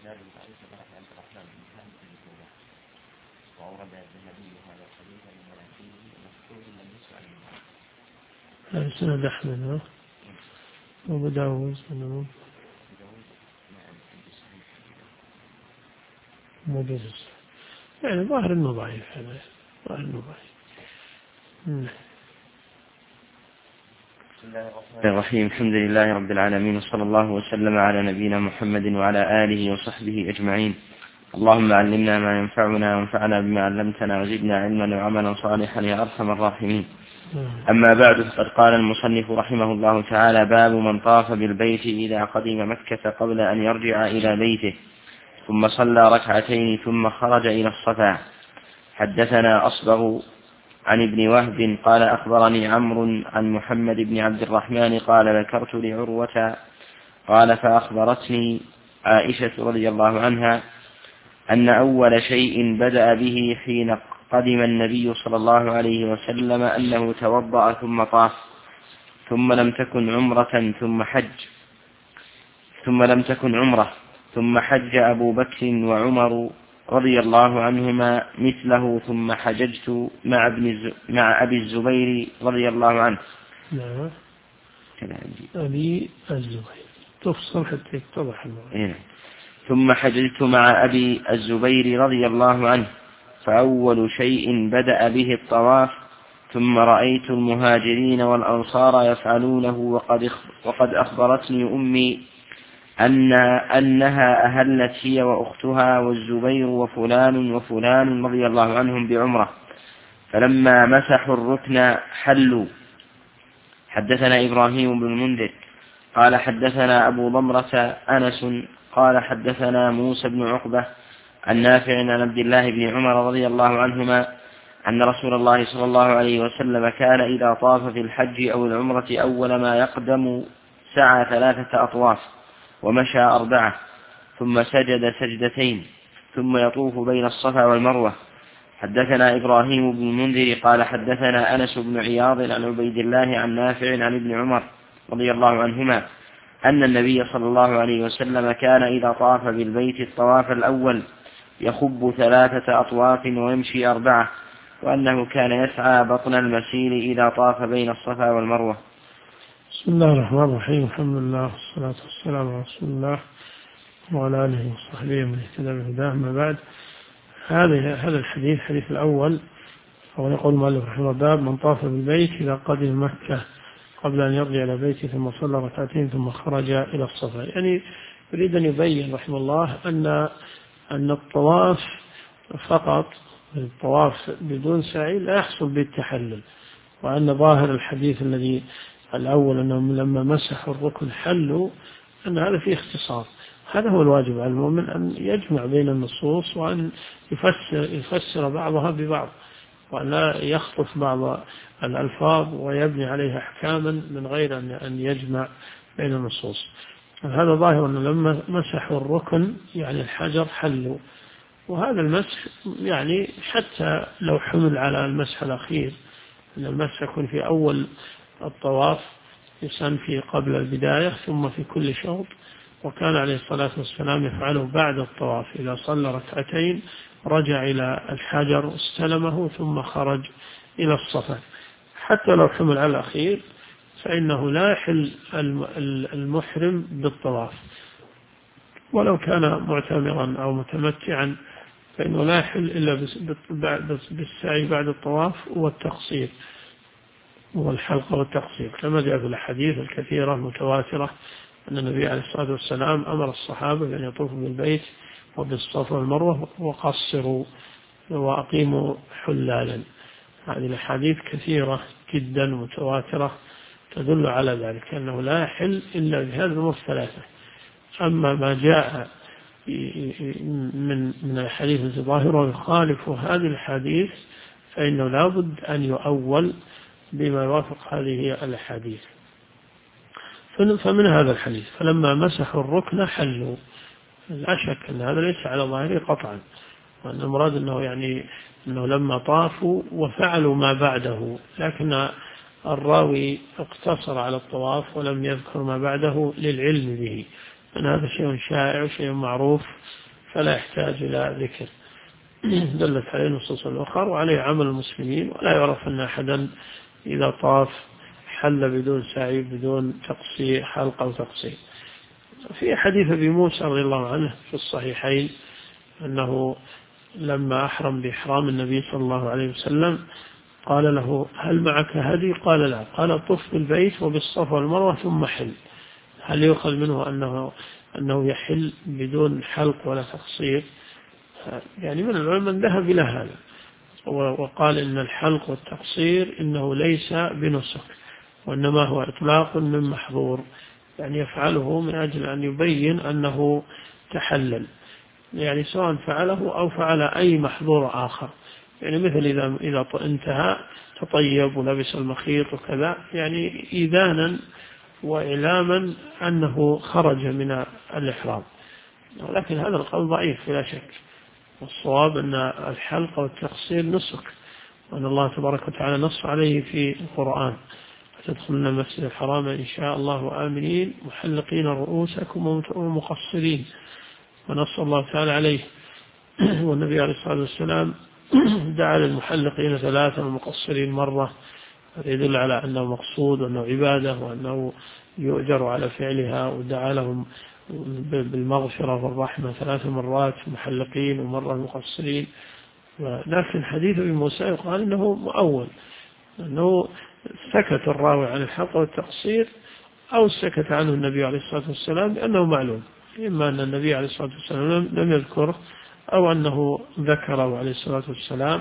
وأورد الذهبي هذا الحديث من مناكيره ومذكور لم يسمع منه. سند أحمد وأبو داود مدرس يعني ظاهر إنه ضعيف هذا ظاهر إنه ضعيف. بسم الله الرحمن الرحيم. الحمد لله رب العالمين وصلى الله وسلم على نبينا محمد وعلى آله وصحبه أجمعين. اللهم علمنا ما ينفعنا وانفعنا بما علمتنا وزدنا علما وعملا صالحا يا أرحم الراحمين. أما بعد فقد قال المصنف رحمه الله تعالى: باب من طاف بالبيت إذا قدم مكة قبل أن يرجع إلى بيته ثم صلى ركعتين ثم خرج إلى الصفا. حدثنا أصبغ عن ابن وهب قال أخبرني عمرو عن محمد بن عبد الرحمن قال ذكرت لعروة قال فأخبرتني عائشة رضي الله عنها أن أول شيء بدأ به حين قدم النبي صلى الله عليه وسلم أنه توضأ ثم طاف ثم لم تكن عمرة ثم حج أبو بكر وعمر رضي الله عنهما مثله ثم حججت مع أبي الزبير رضي الله عنه. نعم أبي الزبير تفصل حتى يتضح المعنى. ثم حججت مع أبي الزبير رضي الله عنه فأول شيء بدأ به الطواف ثم رأيت المهاجرين والأنصار يفعلونه وقد أخبرتني أمي أنها أهلت هي وأختها والزبير وفلان رضي الله عنهم بعمرة فلما مسحوا الركن حلوا. حدثنا إبراهيم بن المنذر قال حدثنا أبو ضمرة أنس قال حدثنا موسى بن عقبة عن نافع عن عبد الله بن عمر رضي الله عنهما أن رسول الله صلى الله عليه وسلم كان إذا طاف في الحج أو العمرة أول ما يقدم سعى 3 أطواف ومشى 4 ثم سجد سجدتين ثم يطوف بين الصفا والمروة. حدثنا إبراهيم بن المنذر قال حدثنا أنس بن عياض عن عبيد الله عن نافع عن ابن عمر رضي الله عنهما أن النبي صلى الله عليه وسلم كان إذا طاف بالبيت الطواف الأول يخب 3 أطواف ويمشي 4، وأنه كان يسعى بطن المسير إذا طاف بين الصفا والمروة. بسم الله الرحمن الرحيم. الحمد لله والصلاة والسلام على رسول الله وعلى آله وصحبه من اهتدى بهداه. أما بعد، هذا الحديث الأول هو يقول المؤلف رحمه الله: باب من طاف بالبيت إذا قدم مكة قبل أن يرجع إلى بيته ثم صلى ركعتين ثم خرج إلى الصفا. يعني يريد أن يبين رحمه الله أن الطواف فقط، الطواف بدون سعي لا يحصل بالتحلل، وأن ظاهر الحديث الذي الأول أنهم لما مسحوا الركن حلوا، أن هذا فيه اختصار. هذا هو الواجب على المؤمن، أن يجمع بين النصوص وأن يفسر بعضها ببعض، وأن لا يخطف بعض الألفاظ ويبني عليها أحكاما من غير أن يجمع بين النصوص. هذا ظاهر أنه لما مسحوا الركن يعني الحجر حلوا، وهذا المسح يعني حتى لو حمل على المسح الأخير، أن المسح يكون في أول الطواف يسن في قبل البداية ثم في كل شوط، وكان عليه الصلاة والسلام يفعله بعد الطواف. إذا صلى ركعتين رجع إلى الحجر واستلمه ثم خرج إلى الصفا. حتى لو حمل على الأخير فإنه لا يحل المحرم بالطواف، ولو كان معتمرا أو متمتعا فإنه لا يحل إلا بالسعي بعد الطواف والتقصير والحلقة والتقصير، كما جاء في الأحاديث الكثيرة المتواترة أن النبي عليه الصلاة والسلام أمر الصحابة أن يطوفوا بالبيت وبالصفا والمروة وقصروا وأقيموا حلالا. هذه الأحاديث كثيرة جدا متواترة تدل على ذلك، أنه لا يحل إلا بهذه الأمور 3. أما ما جاء من الحديث الظاهر ويخالف هذه الحديث فإنه لا بد أن يؤول بما يوافق هذه الحديث. فمن هذا الحديث فلما مسحوا الركن حلوا، لا شك أن هذا ليس على ظاهره قطعا، وأن المراد أنه لما طافوا وفعلوا ما بعده، لكن الراوي اقتصر على الطواف ولم يذكر ما بعده للعلم به، أن هذا شيء شائع وشيء معروف فلا يحتاج إلى ذكر. دلت عليه النصوص الأخرى وعليه عمل المسلمين، ولا يعرف أن أحدا إذا طاف حل بدون سعي بدون تقصير حلق أو تقصير. في حديث أبي موسى رضي الله عنه في الصحيحين أنه لما أحرم بإحرام النبي صلى الله عليه وسلم قال له هل معك هدي؟ قال لا. قال طف بالبيت وبالصفا والمروة ثم حل. هل يؤخذ منه أنه يحل بدون حلق ولا تقصير؟ يعني من العلماء من ذهب إلى هذا وقال إن الحلق والتقصير إنه ليس بنسك، وإنما هو إطلاق من محظور، يعني يفعله من أجل أن يبين أنه تحلل، يعني سواء فعله أو فعل أي محظور آخر، يعني مثل إذا انتهى تطيب ولبس المخيط وكذا، يعني إذانا وإعلاما أنه خرج من الإحرام. ولكن هذا القول ضعيف بلا شك، والصواب أن الحلق والتقصير نسك، وأن الله تبارك وتعالى نص عليه في القرآن تدخلون المسجد الحرام إن شاء الله آمنين محلقين رؤوسكم ومقصرين، ونص الله تعالى عليه. والنبي عليه الصلاة والسلام دعا للمحلقين 3 والمقصرين مرة، هذا يدل على أنه مقصود وأنه عبادة وأنه يؤجر على فعلها، ودعا لهم بالمغفرة والرحمة 3 مرات محلقين ومرة مقصرين. لكن حديث ابن موسى قال إنه مؤول، أنه سكت الراوي عن الحلق والتقصير أو سكت عنه النبي عليه الصلاة والسلام لأنه معلوم، إما أن النبي عليه الصلاة والسلام لم يذكره أو أنه ذكره عليه الصلاة والسلام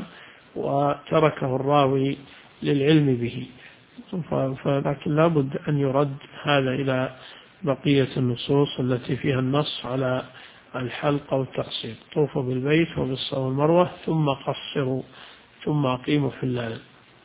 وتركه الراوي للعلم به. فلكن لا بد أن يرد هذا إلى بقية النصوص التي فيها النص على الحلق والتقصير. طوفوا بالبيت وبالصفا والمروة ثم قصروا ثم أقيموا في الليل.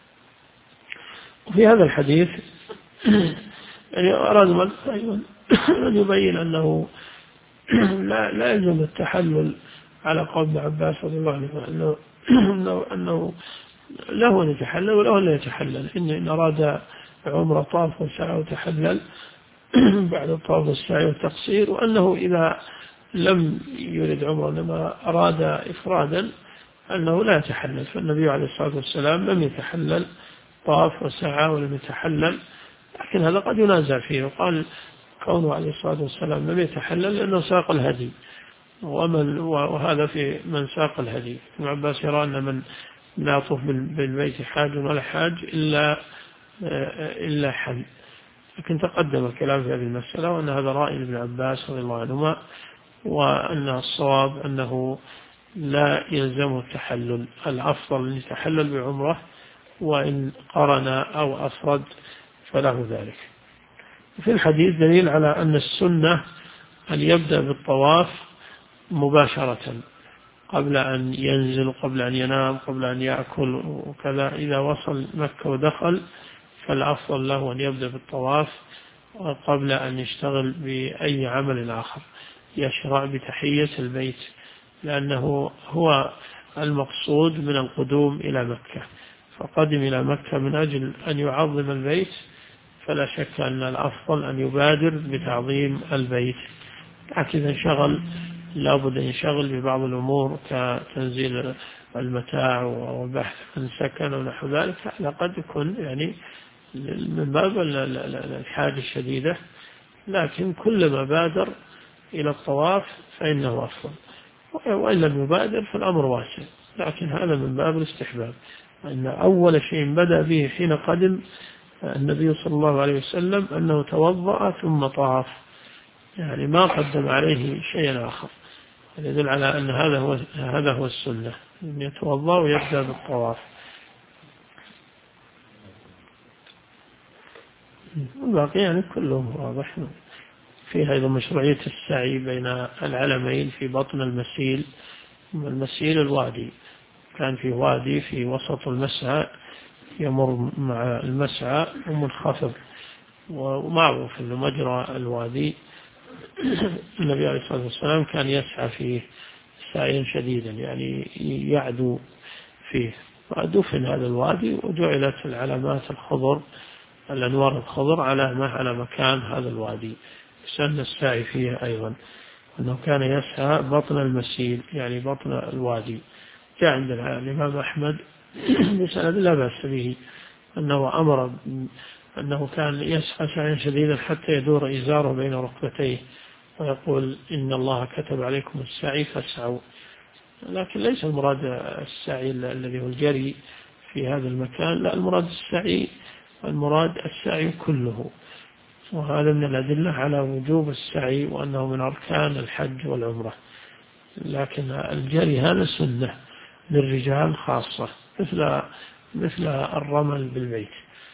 وفي هذا الحديث يعني أراد أن يبين أنه لا يلزم التحلل على قول ابن عباس رضي الله عنه أنه له أن يتحلل وله أن لا يتحلل، إن أراد عمره طاف وسعى وتحلل بعد الطواف والسعي والتقصير، وأنه إذا لم يرد عمره إنما أراد إفرادا أنه لا يتحلل. فالنبي عليه الصلاة والسلام لم يتحلل، طاف وسعى ولم يتحلل، لكن هذا قد ينازع فيه، وقال كونه عليه الصلاة والسلام لم يتحلل لأنه ساق الهدي، وهذا في من ساق الهدي. ابن عباس يرى أن من لا يطوف بالبيت حاج ولا حاج إلا حل، لكن تقدم الكلام في هذه المسألة، وأن هذا رأي ابن عباس رضي الله عنهما، وأن الصواب أنه لا يلزمه التحلل، الأفضل أن يتحلل بعمره، وإن قرن أو أفرد فله ذلك. في الحديث دليل على أن السنة أن يبدأ بالطواف مباشرة قبل أن ينزل، قبل أن ينام، قبل أن يأكل وكذا. إذا وصل مكة ودخل فالأفضل له أن يبدأ بالطواف قبل أن يشتغل بأي عمل آخر، يشرع بتحية البيت، لأنه هو المقصود من القدوم إلى مكة، فقدم إلى مكة من أجل أن يعظم البيت، فلا شك أن الأفضل أن يبادر بتعظيم البيت. لكن إذا انشغل لابد أن ينشغل ببعض الأمور كتنزيل المتاع والبحث عن سكن ونحو ذلك، هذا قد يكون يعني من باب الحاجة الشديدة، لكن كلما بادر إلى الطواف فإنه أفضل، وإن لم يبادر فالأمر واسع، لكن هذا من باب الاستحباب، أن أول شيء بدأ به حين قدم النبي صلى الله عليه وسلم أنه توضأ ثم طاف، يعني ما قدم عليه شيئا آخر، يدل على أن هذا هو السنة، أن يتوضأ ويبدأ بالطواف. الباقي يعني كلهم واضح. فيها أيضا مشروعية السعي بين العلمين في بطن المسيل. المسيل الوادي، كان في وادي في وسط المسعى يمر مع المسعى ومنخفض، ومعروف أنه مجرى الوادي النبي عليه الصلاة والسلام كان يسعى فيه سعيا شديدا، يعني يعدو فيه، ودفن هذا الوادي وجعلت العلامات الخضر، الأنوار الخضر على مكان هذا الوادي، سن السعي فيها أيضا، أنه كان يسعى بطن المسيل يعني بطن الوادي. جاء عند الإمام أحمد بسند لا بأس به أنه أمر أنه كان يسعى سعيا شديدا حتى يدور إزاره بين ركبتيه ويقول إن الله كتب عليكم السعي فاسعوا. لكن ليس المراد السعي الذي هو الجري في هذا المكان، لا، المراد السعي كله، وهذا من الأدلة على وجوب السعي وأنه من أركان الحج والعمرة. لكن الجري هذا سنة للرجال خاصة، مثل الرمل بالبيت.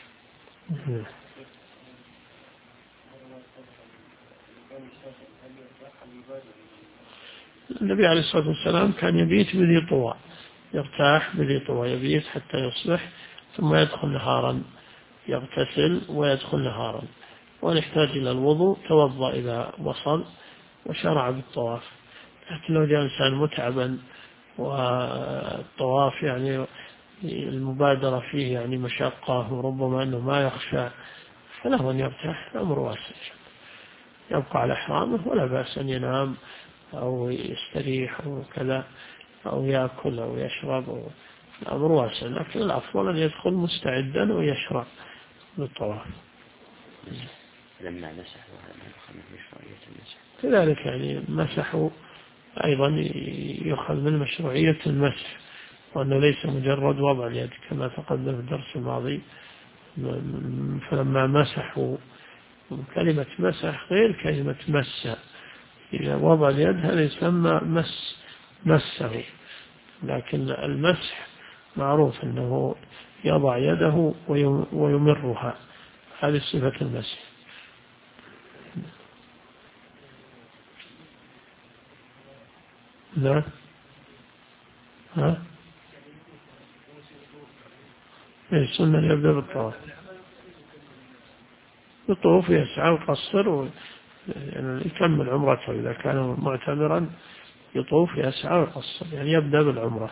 النبي عليه الصلاة والسلام كان يبيت بذي طوى، يرتاح بذي طوى، يبيت حتى يصبح ثم يدخل نهارا، يغتسل ويدخل نهارا، ونحتاج إلى الوضوء توضأ إذا وصل وشرع بالطواف. لكن لو جاء إنسان متعبا والطواف يعني المبادرة فيه يعني مشقة وربما أنه ما يخشى، فله أن يرتاح، الأمر واسع، يبقى على إحرامه ولا بأس أن ينام أو يستريح أو كذا أو يأكل أو يشرب، الأمر واسع، لكن الأفضل أن يدخل مستعدا ويشرع بالطواف. لما مسحوا مشروعية المسح كذلك يعني مسحوا أيضا يؤخذ من مشروعية المسح، وأنه ليس مجرد وضع اليد كما تقدم في الدرس الماضي. فلما مسحوا، كلمة مسح غير كلمة مس، إذا وضع اليد هذا يسمى مسه، لكن المسح معروف أنه يضع يده ويمرها، هذه صفة المسح. لا السنة يبدأ بالطواف، يطوف يسعى ويقصر يعني يكمل عمرته. إذا كان معتمرا يطوف يسعى ويقصر، يعني يبدأ بالعمرة.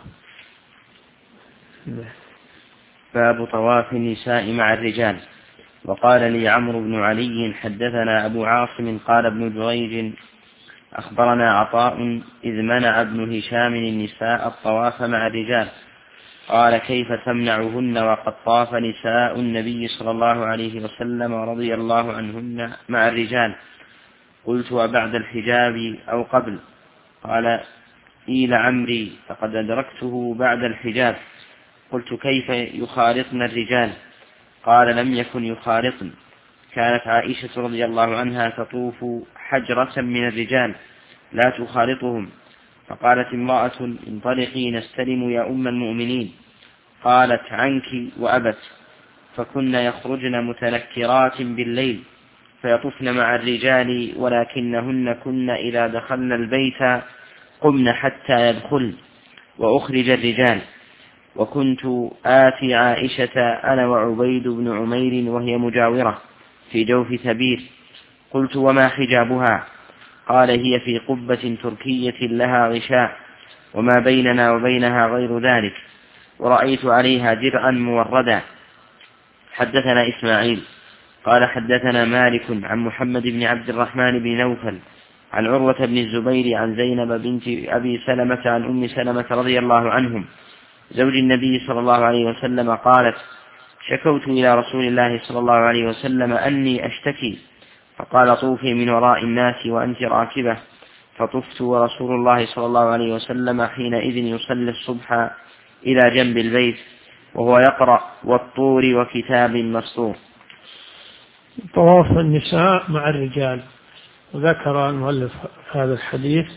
باب طواف النساء مع الرجال. وقال لي عمرو بن علي حدثنا أبو عاصم قال ابن جريج أخبرنا عطاء إذ منع ابن هشام النساء الطواف مع الرجال، قال كيف تمنعهن وقد طاف نساء النبي صلى الله عليه وسلم رضي الله عنهن مع الرجال؟ قلت وبعد الحجاب أو قبل؟ قال إيل عمري فقد أدركته بعد الحجاب. قلت كيف يخالطن الرجال؟ قال لم يكن يخالطن، كانت عائشة رضي الله عنها تطوف حجرة من الرجال لا تخالطهم، فقالت امرأة انطلقي نستلم يا أم المؤمنين، قالت عنك وأبت، فكن يخرجن متنكرات بالليل فيطفن مع الرجال، ولكنهن كن إذا دخلن البيت قمن حتى يدخل وأخرج الرجال. وكنت آتي عائشة أنا وعبيد بن عمير وهي مجاورة في جوف ثبير. قلت وما حجابها؟ قال هي في قبة تركية لها غشاء، وما بيننا وبينها غير ذلك، ورأيت عليها درعا موردا. حدثنا إسماعيل قال حدثنا مالك عن محمد بن عبد الرحمن بن نوفل عن عروة بن الزبير عن زينب بنت أبي سلمة عن أم سلمة رضي الله عنهم زوج النبي صلى الله عليه وسلم قالت شكوت إلى رسول الله صلى الله عليه وسلم أني أشتكي، فقال طوفي من وراء الناس وأنت راكبة، فطفت ورسول الله صلى الله عليه وسلم حينئذ يصلي الصبح إلى جنب البيت وهو يقرأ والطور وكتاب مسطور. طواف النساء مع الرجال. وذكر المؤلف هذا الحديث،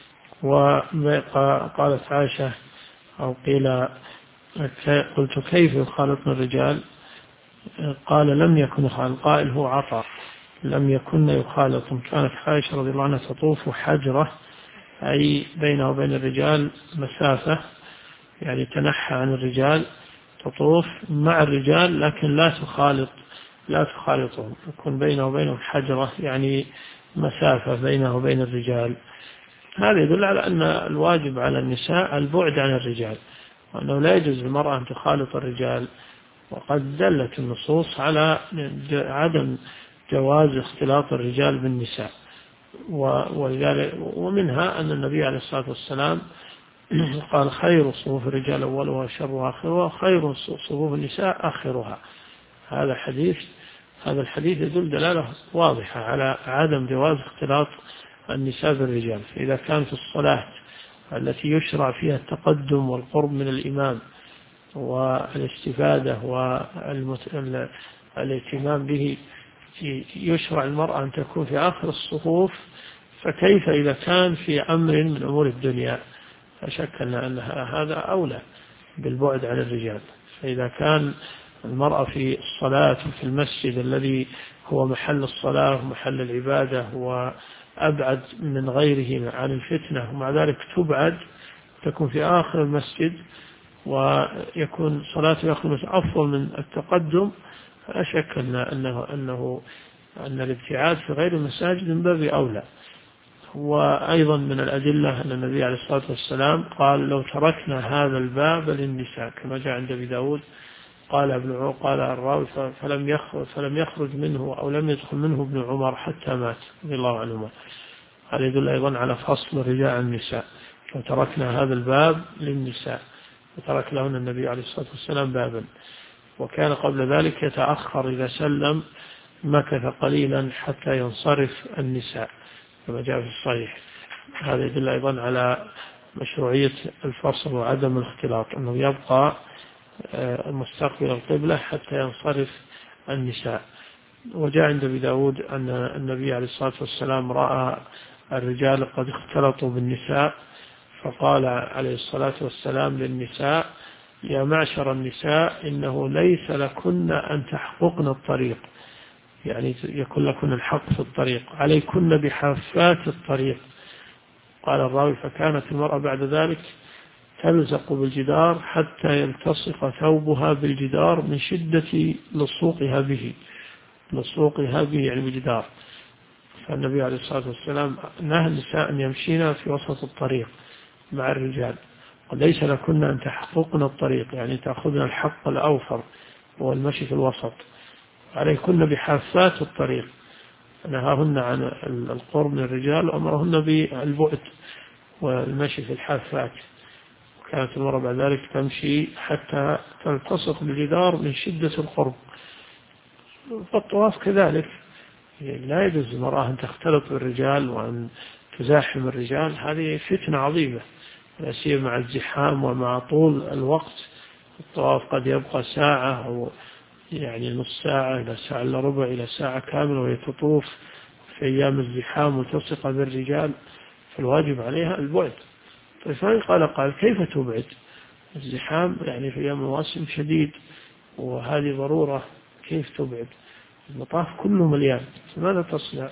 وقالت عائشة أو قيل قلت كيف يخالطن الرجال؟ قال لم يكن يخالط، قائل هو عطاء، لم يكن يخالطن. كانت عائشة رضي الله عنها تطوف حجرة، أي بينه وبين الرجال مسافة، يعني تنحى عن الرجال، تطوف مع الرجال لكن لا تخالطهم، يكون بينه وبينهم حجرة، يعني مسافة بينه وبين الرجال. هذا يدل على أن الواجب على النساء البعد عن الرجال، وأنه لا يجوز للمرأة أن تخالط الرجال، وقد دلت النصوص على عدم جواز اختلاط الرجال بالنساء، ومنها أن النبي عليه الصلاة والسلام قال خير صفوف الرجال أولها وشرها آخرها، خير صفوف النساء آخرها. هذا الحديث يدل دلالة واضحة على عدم جواز اختلاط النساء بالرجال. فإذا كان في الصلاة التي يشرع فيها التقدم والقرب من الإمام والاستفادة والاهتمام به، يشرع المرأة أن تكون في آخر الصفوف، فكيف إذا كان في أمر من أمور الدنيا؟ فشك أن هذا أولى بالبعد عن الرجال. فإذا كان المرأة في الصلاة في المسجد الذي هو محل الصلاة ومحل العبادة وأبعد من غيره عن الفتنة، ومع ذلك تبعد تكون في آخر المسجد ويكون صلاة آخر المسجد أفضل من التقدم، فلا شك أن الابتعاد في غير المساجد من باب أولى. وأيضا من الأدلة أن النبي عليه الصلاة والسلام قال لو تركنا هذا الباب للنساء، كما جاء عند أبي داود قال الراوي فلم يخرج منه أو لم يدخل منه ابن عمر حتى مات رضي الله عنهما. هذا يدل أيضا على فصل الرجال عن النساء. لو تركنا هذا الباب للنساء، وترك لهن النبي عليه الصلاة والسلام بابا، وكان قبل ذلك يتأخر إذا سلم مكث قليلا حتى ينصرف النساء كما جاء في الصحيح. هذا يدل أيضا على مشروعية الفصل وعدم الاختلاط، أنه يبقى مستقبل القبلة حتى ينصرف النساء. وجاء عند أبي داود أن النبي عليه الصلاة والسلام رأى الرجال قد اختلطوا بالنساء، فقال عليه الصلاة والسلام للنساء يا معشر النساء إنه ليس لكن أن تحققن الطريق، يعني يكون لكن الحق في الطريق، عليكن بحافات الطريق. قال الراوي فكانت المرأة بعد ذلك تلزق بالجدار حتى يلتصق ثوبها بالجدار من شدة لصوقها به يعني بالجدار. فالنبي عليه الصلاة والسلام نهى النساء أن يمشين في وسط الطريق مع الرجال، وليس لكن أن تحققن الطريق، يعني تأخذن الحق الأوفر هو المشي في الوسط، عليكن بحافات الطريق. نهاهن عن القرب من الرجال وأمرهن بالبعد والمشي في الحافات. كانت المرأة بعد ذلك تمشي حتى تلتصق بالجدار من شدة القرب. فالطواف كذلك، لا يجوز للمرأة أن تختلط بالرجال وأن تزاحم الرجال، هذه فتنة عظيمة، لا سيما مع الزحام ومع طول الوقت. الطواف قد يبقى ساعة أو يعني نص ساعة إلى ساعة إلا ربع إلى ساعة كاملة وهي تطوف في أيام الزحام ملتصقة بالرجال، فالواجب عليها البعد. طيب قال كيف تبعد؟ الزحام يعني في أيام المواسم شديد وهذه ضرورة، كيف تبعد؟ المطاف كله مليان، فماذا تصنع؟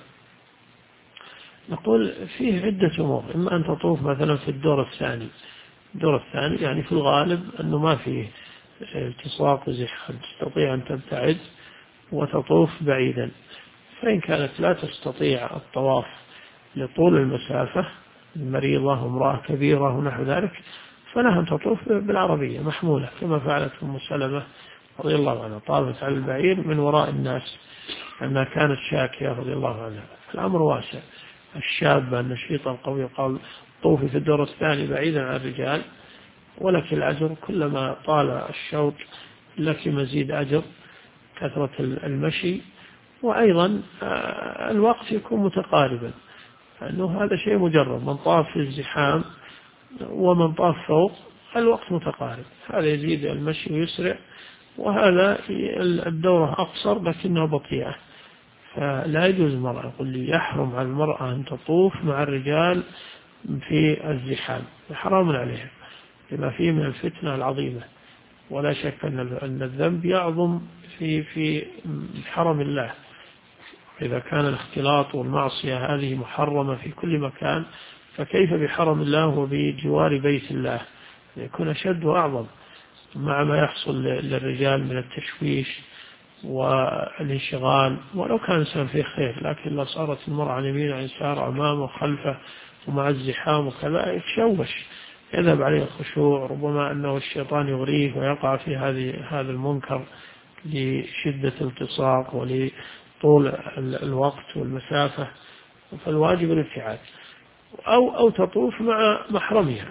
نقول فيه عدة أمور. إما أن تطوف مثلا في الدور الثاني يعني في الغالب أنه ما فيه التصاق وزحام، تستطيع أن تبتعد وتطوف بعيدا. فإن كانت لا تستطيع الطواف لطول المسافة، المريضة وامرأة كبيرة ونحو ذلك، فلها أن تطوف بالعربية محمولة كما فعلت أم سلمة رضي الله عنها، طافت على البعير من وراء الناس أنها كانت شاكية رضي الله عنها. الأمر واسع. الشابة النشيطة القوية قال طوفي في الدور الثاني بعيدا عن الرجال ولك الأجر، كلما طال الشوط لك مزيد أجر، كثرة المشي، وأيضا الوقت يكون متقاربا، أنه هذا شيء مجرد، من طاف في الزحام ومن طاف فوق الوقت متقارب، هذا يزيد المشي ويسرع، وهذا الدورة أقصر لكنها بطيئة. فلا يجوز المرأة، يقول لي يحرم على المرأة أن تطوف مع الرجال في الزحام، حرام عليها لما فيه من الفتنة العظيمة. ولا شك أن الذنب يعظم في حرم الله. إذا كان الاختلاط والمعصية هذه محرمة في كل مكان، فكيف بحرم الله وبجوار بيت الله؟ يكون أشد وأعظم، مع ما يحصل للرجال من التشويش والانشغال. ولو كان الإنسان فيه خير، لكن لو صارت المرأة عن يمين عن يسار أمامه وخلفه ومع الزحام وكذا يتشوش، يذهب عليه الخشوع، ربما أنه الشيطان يغريه ويقع في هذا المنكر لشدة التصاق طول الوقت والمسافة، فالواجب الابتعاد. أو تطوف مع محرمها،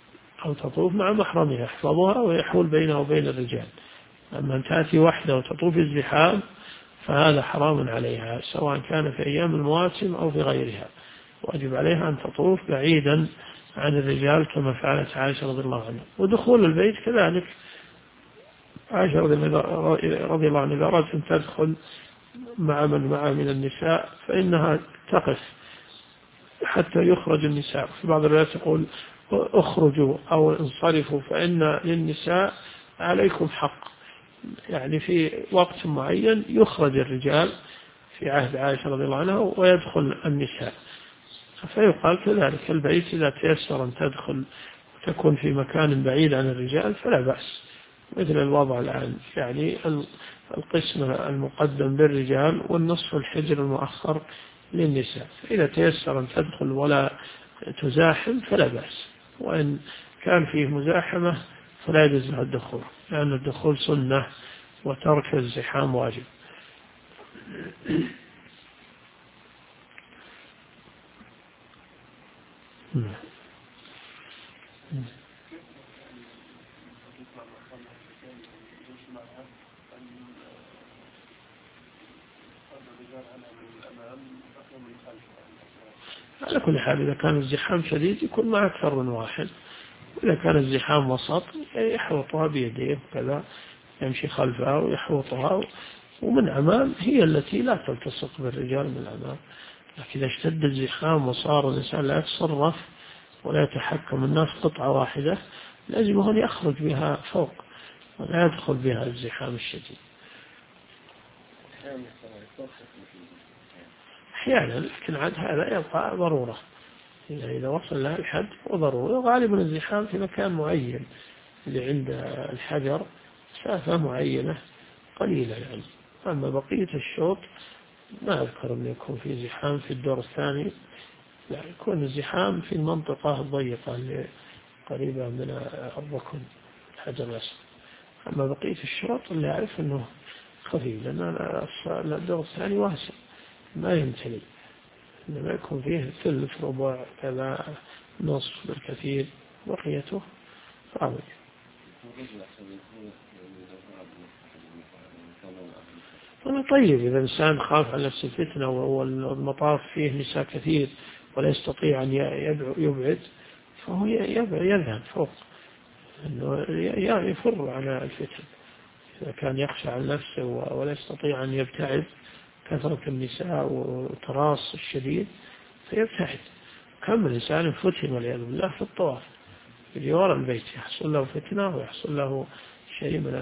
يحفظها ويحول بينها وبين الرجال. أما أن تأتي وحده وتطوف الزحام فهذا حرام عليها، سواء كان في أيام المواسم أو في غيرها. واجب عليها أن تطوف بعيدا عن الرجال كما فعلت عائشة رضي الله عنها. ودخول البيت كذلك، عائشة رضي الله عنها إذا أردت أن تدخل مع من معه من النساء فإنها تقف حتى يخرج النساء. في بعض الروايات يقول اخرجوا أو انصرفوا فإن للنساء عليكم حق، يعني في وقت معين يخرج الرجال في عهد عائشة رضي الله عنها ويدخل النساء. فيقال كذلك البيت إذا تيسر أن تدخل وتكون في مكان بعيد عن الرجال فلا بأس، مثل الوضع الآن، يعني القسم المقدم للرجال والنصف الحجر المؤخر للنساء. إذا تيسر أن تدخل ولا تزاحم فلا بأس، وإن كان فيه مزاحمة فلا يجوز لها الدخول، لأن الدخول سنة وترك الزحام واجب. على كل حال إذا كان الزحام شديد يكون مع أكثر من واحد، وإذا كان الزحام وسط يحوطها بيديه كذا، يمشي خلفها ويحوطها، ومن أمام هي التي لا تلتصق بالرجال من الأمام. لكن إذا اشتد الزحام وصار الإنسان لا يتصرف ولا يتحكم الناس قطعة واحدة لازم أن يخرج بها فوق ولا يدخل بها الزحام الشديد. أحيانا، لكن عاد هذا يبقى ضرورة، إذا وصل لها الحد وضرورة. غالبا الزحام في مكان معين اللي عند الحجر مسافة معينة قليلة يعني. أما بقية الشوط ما أذكر أن يكون في زحام في الدور الثاني، لا، يكون الزحام في المنطقة الضيقة اللي قريبة من الركن الحجر الأسود. أما بقية الشوط اللي أعرف أنه خفيف، لأن الدور الثاني واسع ما يمتلي، إنما يكون فيه ثلث ربع كذا نصف بالكثير، بقيته فاضي. طيب إذا الإنسان خاف على نفس الفتنة والمطاف فيه نساء كثير ولا يستطيع أن يبعد فهو يذهب فوق، إنه يفر على الفتن. إذا كان يخشى على نفسه ولا يستطيع أن يبتعد، كثرة النساء وتراص الشديد فيبتعد. كم الإنسان فتن والعياذ بالله في الطواف في وراء البيت، يحصل له فتنة ويحصل له شيء من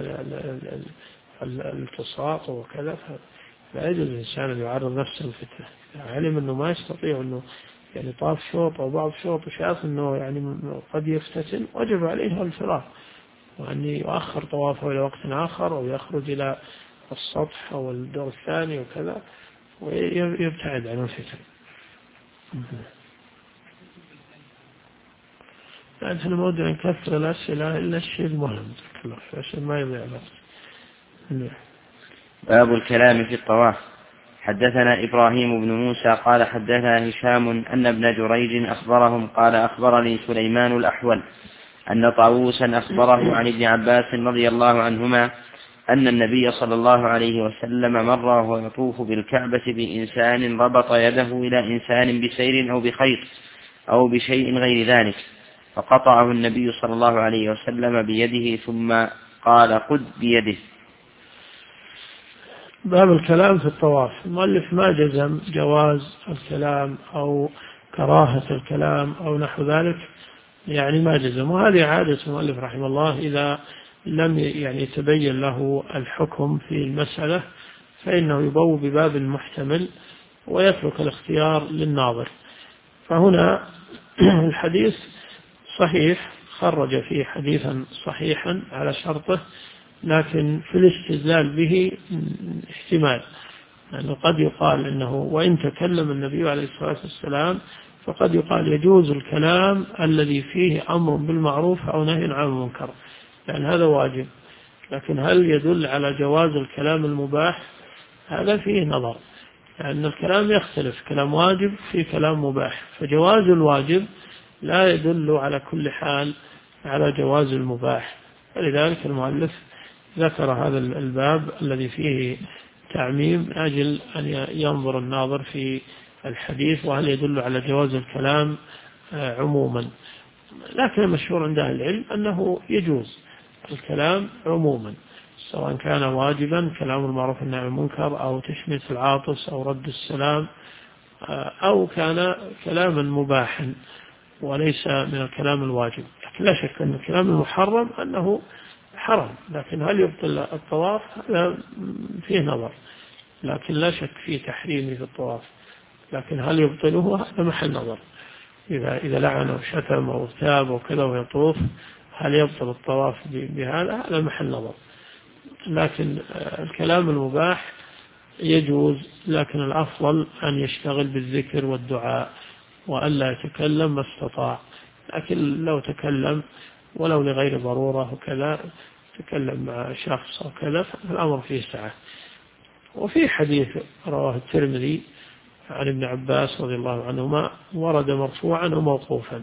الالتصاق وكذا، فلا يجوز الإنسان أن يعرض نفسه للفتنة. علم أنه ما يستطيع أنه يعني طاف شوط أو بعض شوط وشاف أنه يعني قد يفتتن، وجب عليه الفراق وأن يؤخر طوافه إلى وقت آخر أو يخرج إلى السطح أو الدور الثاني وكذا ويبتعد عن الفتن. لأننا ما ودنا نكثر الأسئلة إلا الشيء المهم عشان ما يضيع الوقت. باب الكلام في الطواف. حدثنا إبراهيم بن موسى قال حدثنا هشام أن ابن جريج أخبرهم قال أخبرني سليمان الأحول أن طاووسا أخبره عن ابن عباس رضي الله عنهما أن النبي صلى الله عليه وسلم مر وهو يطوف بالكعبة بإنسان ربط يده إلى إنسان بسير أو بخيط أو بشيء غير ذلك، فقطعه النبي صلى الله عليه وسلم بيده ثم قال خذ بيده. باب الكلام في الطواف. المؤلف ما جزم جواز الكلام أو كراهة الكلام أو نحو ذلك، يعني ما جزم، وهذه عادة المؤلف رحمه الله إذا لم يعني يتبين له الحكم في المسألة فإنه يبوب بباب المحتمل ويترك الاختيار للناظر. فهنا الحديث صحيح، خرج فيه حديثا صحيحا على شرطه، لكن في الاستدلال به احتمال، يعني قد يقال إنه وإن تكلم النبي عليه الصلاة والسلام فقد يقال يجوز الكلام الذي فيه أمر بالمعروف أو نهي عن المنكر، يعني هذا واجب. لكن هل يدل على جواز الكلام المباح؟ هذا فيه نظر. لأن الكلام يختلف، كلام واجب في كلام مباح، فجواز الواجب لا يدل على كل حال على جواز المباح. فلذلك المؤلف ذكر هذا الباب الذي فيه تعميم من أجل أن ينظر الناظر في الحديث وهل يدل على جواز الكلام عموما. لكن المشهور عند أهل العلم أنه يجوز الكلام عموما، سواء كان واجبا كلام المعروف والنهي عن المنكر، أو تشميت العاطس، أو رد السلام، أو كان كلاما مباحا وليس من الكلام الواجب. لكن لا شك أن الكلام المحرم أنه حرام، لكن هل يبطل الطواف هذا فيه نظر، لكن لا شك في تحريمه في الطواف، لكن هل يبطله هذا محل نظر. إذا لعن أو شتم أو اغتاب أو كذا ويطوف، هل يبطل الطواف بهذا؟ هذا محل نظر. لكن الكلام المباح يجوز، لكن الأفضل أن يشتغل بالذكر والدعاء وألا يتكلم ما استطاع. لكن لو تكلم ولو لغير ضرورة وكذا، تكلم مع شخص أو كذا، فالأمر فيه سعة. وفي حديث رواه الترمذي عن ابن عباس رضي الله عنهما ورد مرفوعا وموقوفا: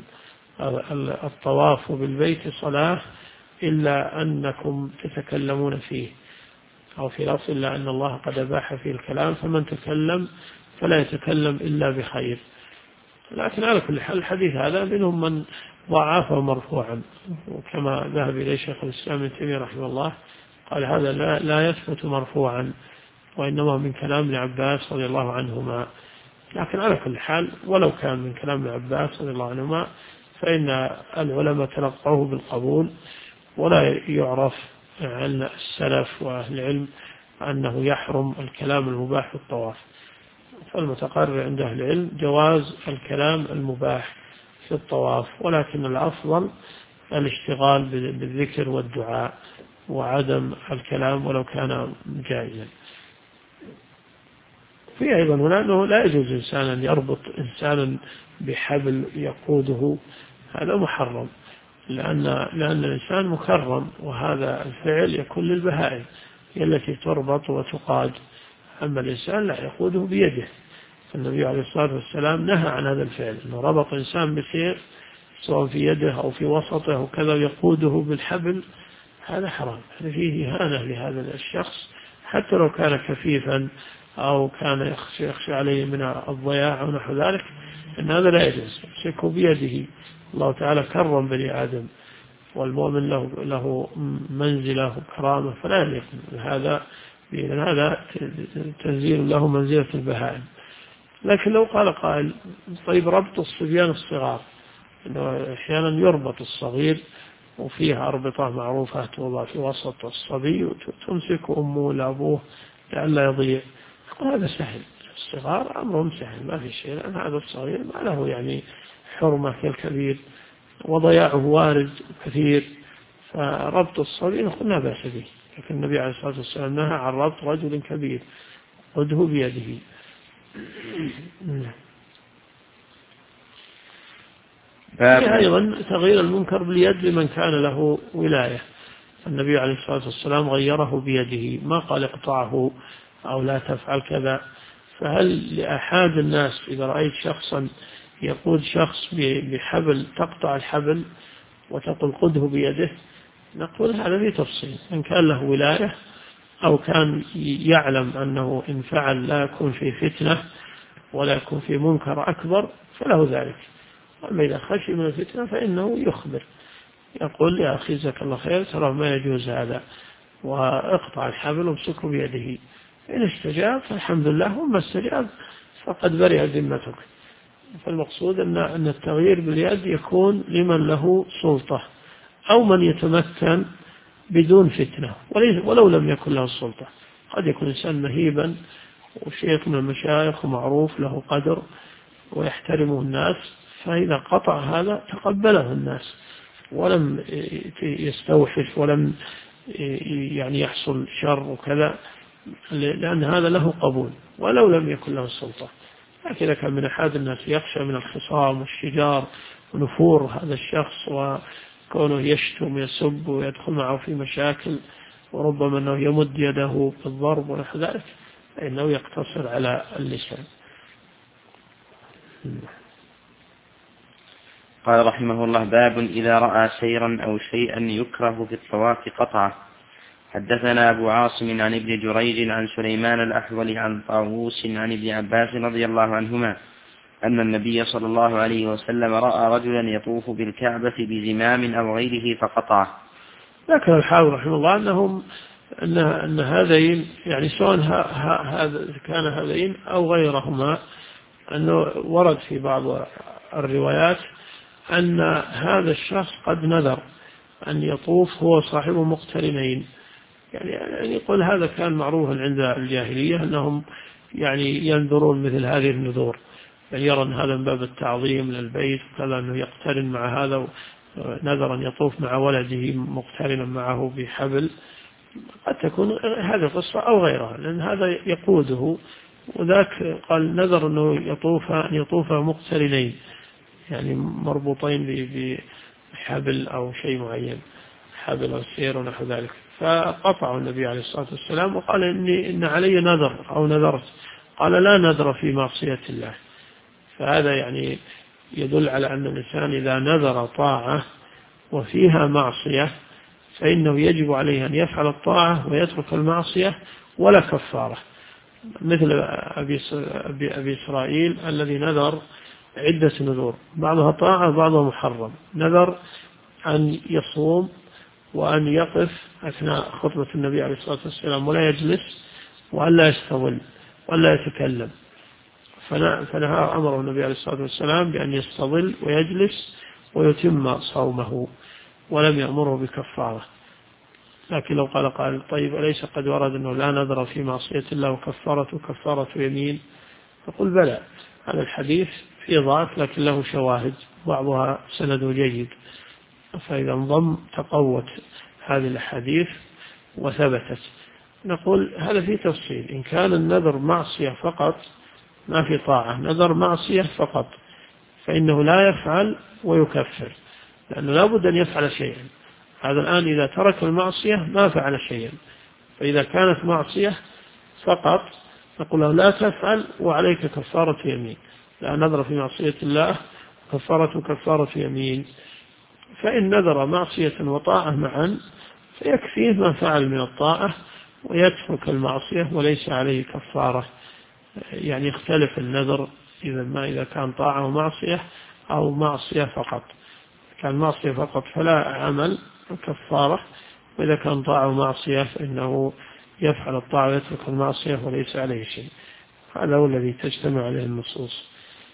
الطواف بالبيت صلاة إلا أنكم تتكلمون فيه، أو في لفظ إلا أن الله قد أباح فيه الكلام، فمن تكلم فلا يتكلم إلا بخير. لكن على كل حال الحديث هذا منهم من ضعفه مرفوعا، وكما ذهب إليه شيخ الإسلام ابن تيمية رحمه الله قال هذا لا يثبت مرفوعا، وإنما من كلام ابن عباس رضي الله عنهما. لكن على كل حال ولو كان من كلام ابن عباس رضي الله عنهما فإن العلماء تلقوه بالقبول، ولا يعرف عن السلف وأهل العلم أنه يحرم الكلام المباح في الطواف. فالمتقرر عند أهل العلم جواز الكلام المباح في الطواف، ولكن الأفضل الاشتغال بالذكر والدعاء وعدم الكلام ولو كان جائزا. في أيضا هنا أنه لا يجوز إنسان أن يربط إنسانا بحبل يقوده، هذا محرم، لأن الإنسان مكرم، وهذا الفعل يكون للبهائم هي التي تربط وتقاد، أما الإنسان لا يقوده بيده. النبي عليه الصلاة والسلام نهى عن هذا الفعل، أنه ربط إنسان بسيف سواء في يده أو في وسطه وكذا يقوده بالحبل، هذا حرام، هذا فيه إهانة لهذا الشخص حتى لو كان كفيفا أو كان يخشى عليه من الضياع ونحو ذلك، أن هذا لا يجوز، يمسكه بيده. الله تعالى كرم بني آدم، والمؤمن له منزلة وكرامة، فلا يليق هذا، تنزيل له منزلة البهائم. لكن لو قال قائل طيب ربط الصبيان الصغار، إنه أحيانا يربط الصغير وفيها أربطة معروفة توضع في وسط الصبي وتمسك أمه لأبوه لئلا يضيع، هذا سهل، الصغار أمرهم سهل ما في شيء، لأن هذا الصغير ما له يعني حرمة كالكبير، وضياعه وارد كثير، فربط الصبي نقول لا بأس به. لكن النبي عليه الصلاة والسلام نهى عن ربط رجل كبير خذه بيده. أيضا تغيير المنكر باليد لمن كان له ولاية، النبي عليه الصلاة والسلام غيره بيده، ما قال اقطعه أو لا تفعل كذا. فهل لأحد الناس إذا رأيت شخصا يقود شخص بحبل تقطع الحبل وتقول خذه بيده؟ نقول هذا في تفصيل، إن كان له ولاية أو كان يعلم أنه إن فعل لا يكون في فتنة ولا يكون في منكر أكبر فله ذلك. أما إذا خشي من الفتنة فإنه يخبر، يقول يا أخي جزاك الله خير ترى ما يجوز هذا، واقطع الحبل وامسكه بيده. إن استجاب فالحمد لله، وما استجاب فقد برئ ذمتك. فالمقصود أن التغيير باليد يكون لمن له سلطة أو من يتمكن بدون فتنة، ولو لم يكن له السلطة. قد يكون إنسان مهيبا وشيخ من المشايخ ومعروف له قدر ويحترمه الناس، فإذا قطع هذا تقبله الناس ولم يستوحش ولم يعني يحصل شر وكذا، لأن هذا له قبول ولو لم يكن له السلطة. لكن إذا كان من أحد الناس يخشى من الخصام والشجار ونفور هذا الشخص وكونه يشتم ويسب ويدخل معه في مشاكل وربما أنه يمد يده بالضرب ونحو ذلك، فإنه يقتصر على اللسان. قال رحمه الله: باب إذا رأى سيرا أو شيئا يكره في الطواف قطعه. حدثنا أبو عاصم عن ابن جريج عن سليمان الأحول عن طاووس عن ابن عباس رضي الله عنهما أن النبي صلى الله عليه وسلم رأى رجلا يطوف بالكعبة بزمام أو غيره فقطعه. ذكر الحافظ رحمه الله أن هذين يعني سواء كان هذين أو غيرهما، أنه ورد في بعض الروايات أن هذا الشخص قد نذر أن يطوف هو صاحبه مقترنين. يعني يقول هذا كان معروفا عند الجاهلية أنهم يعني ينذرون مثل هذه النذور، يعني يرى أن هذا من باب التعظيم للبيت وكذا، أنه يقترن مع هذا، نذر أن يطوف مع ولده مقترنا معه بحبل. قد تكون هذه قصة أو غيرها، لأن هذا يقوده، وذاك قال نذر أنه يطوف مقترنين، يعني مربوطين بحبل أو شيء معين، حبل أو سير ونحو ذلك. فقطعوا النبي عليه الصلاة والسلام وقال إن علي نذر أو نذرت. قال لا نذر في معصية الله. فهذا يعني يدل على أن الإنسان إذا نذر طاعة وفيها معصية فإنه يجب عليه أن يفعل الطاعة ويترك المعصية ولا كفارة، مثل أبي إسرائيل الذي نذر عدة نذور، بعضها طاعة بعضها محرم. نذر أن يصوم وأن يقف أثناء خطبة النبي عليه الصلاة والسلام ولا يجلس، وأن لا يستظل ولا يتكلم، فنهى أمره النبي عليه الصلاة والسلام بأن يستظل ويجلس ويتم صومه، ولم يأمره بكفارة. لكن لو قال طيب أليس قد ورد أنه لا نذر في معصية الله وكفارته كفارة يمين؟ فقل بلى، هذا الحديث في ضعف لكن له شواهد بعضها سند جيد، فإذا انضم تقوت هذه الحديث وثبتت. نقول هذا في تفصيل. إن كان النذر معصية فقط ما في طاعة، نذر معصية فقط، فإنه لا يفعل ويكفر، لأنه لا بد أن يفعل شيئا. هذا الآن إذا ترك المعصية ما فعل شيئا. فإذا كانت معصية فقط نقول له لا تفعل وعليك كفارة يمين، لا نذر في معصية الله كفارة يمين. فإن نذر معصية وطاعة معا فيكفيه ما فعل من الطاعة ويترك المعصية وليس عليه كفارة. يعني يختلف النذر إذا كان طاعة ومعصية أو معصية فقط. كان معصية فقط فلا عمل كفارة، وإذا كان طاعة ومعصية فإنه يفعل الطاعة ويترك المعصية وليس عليه شيء. هذا هو الذي تجتمع عليه النصوص.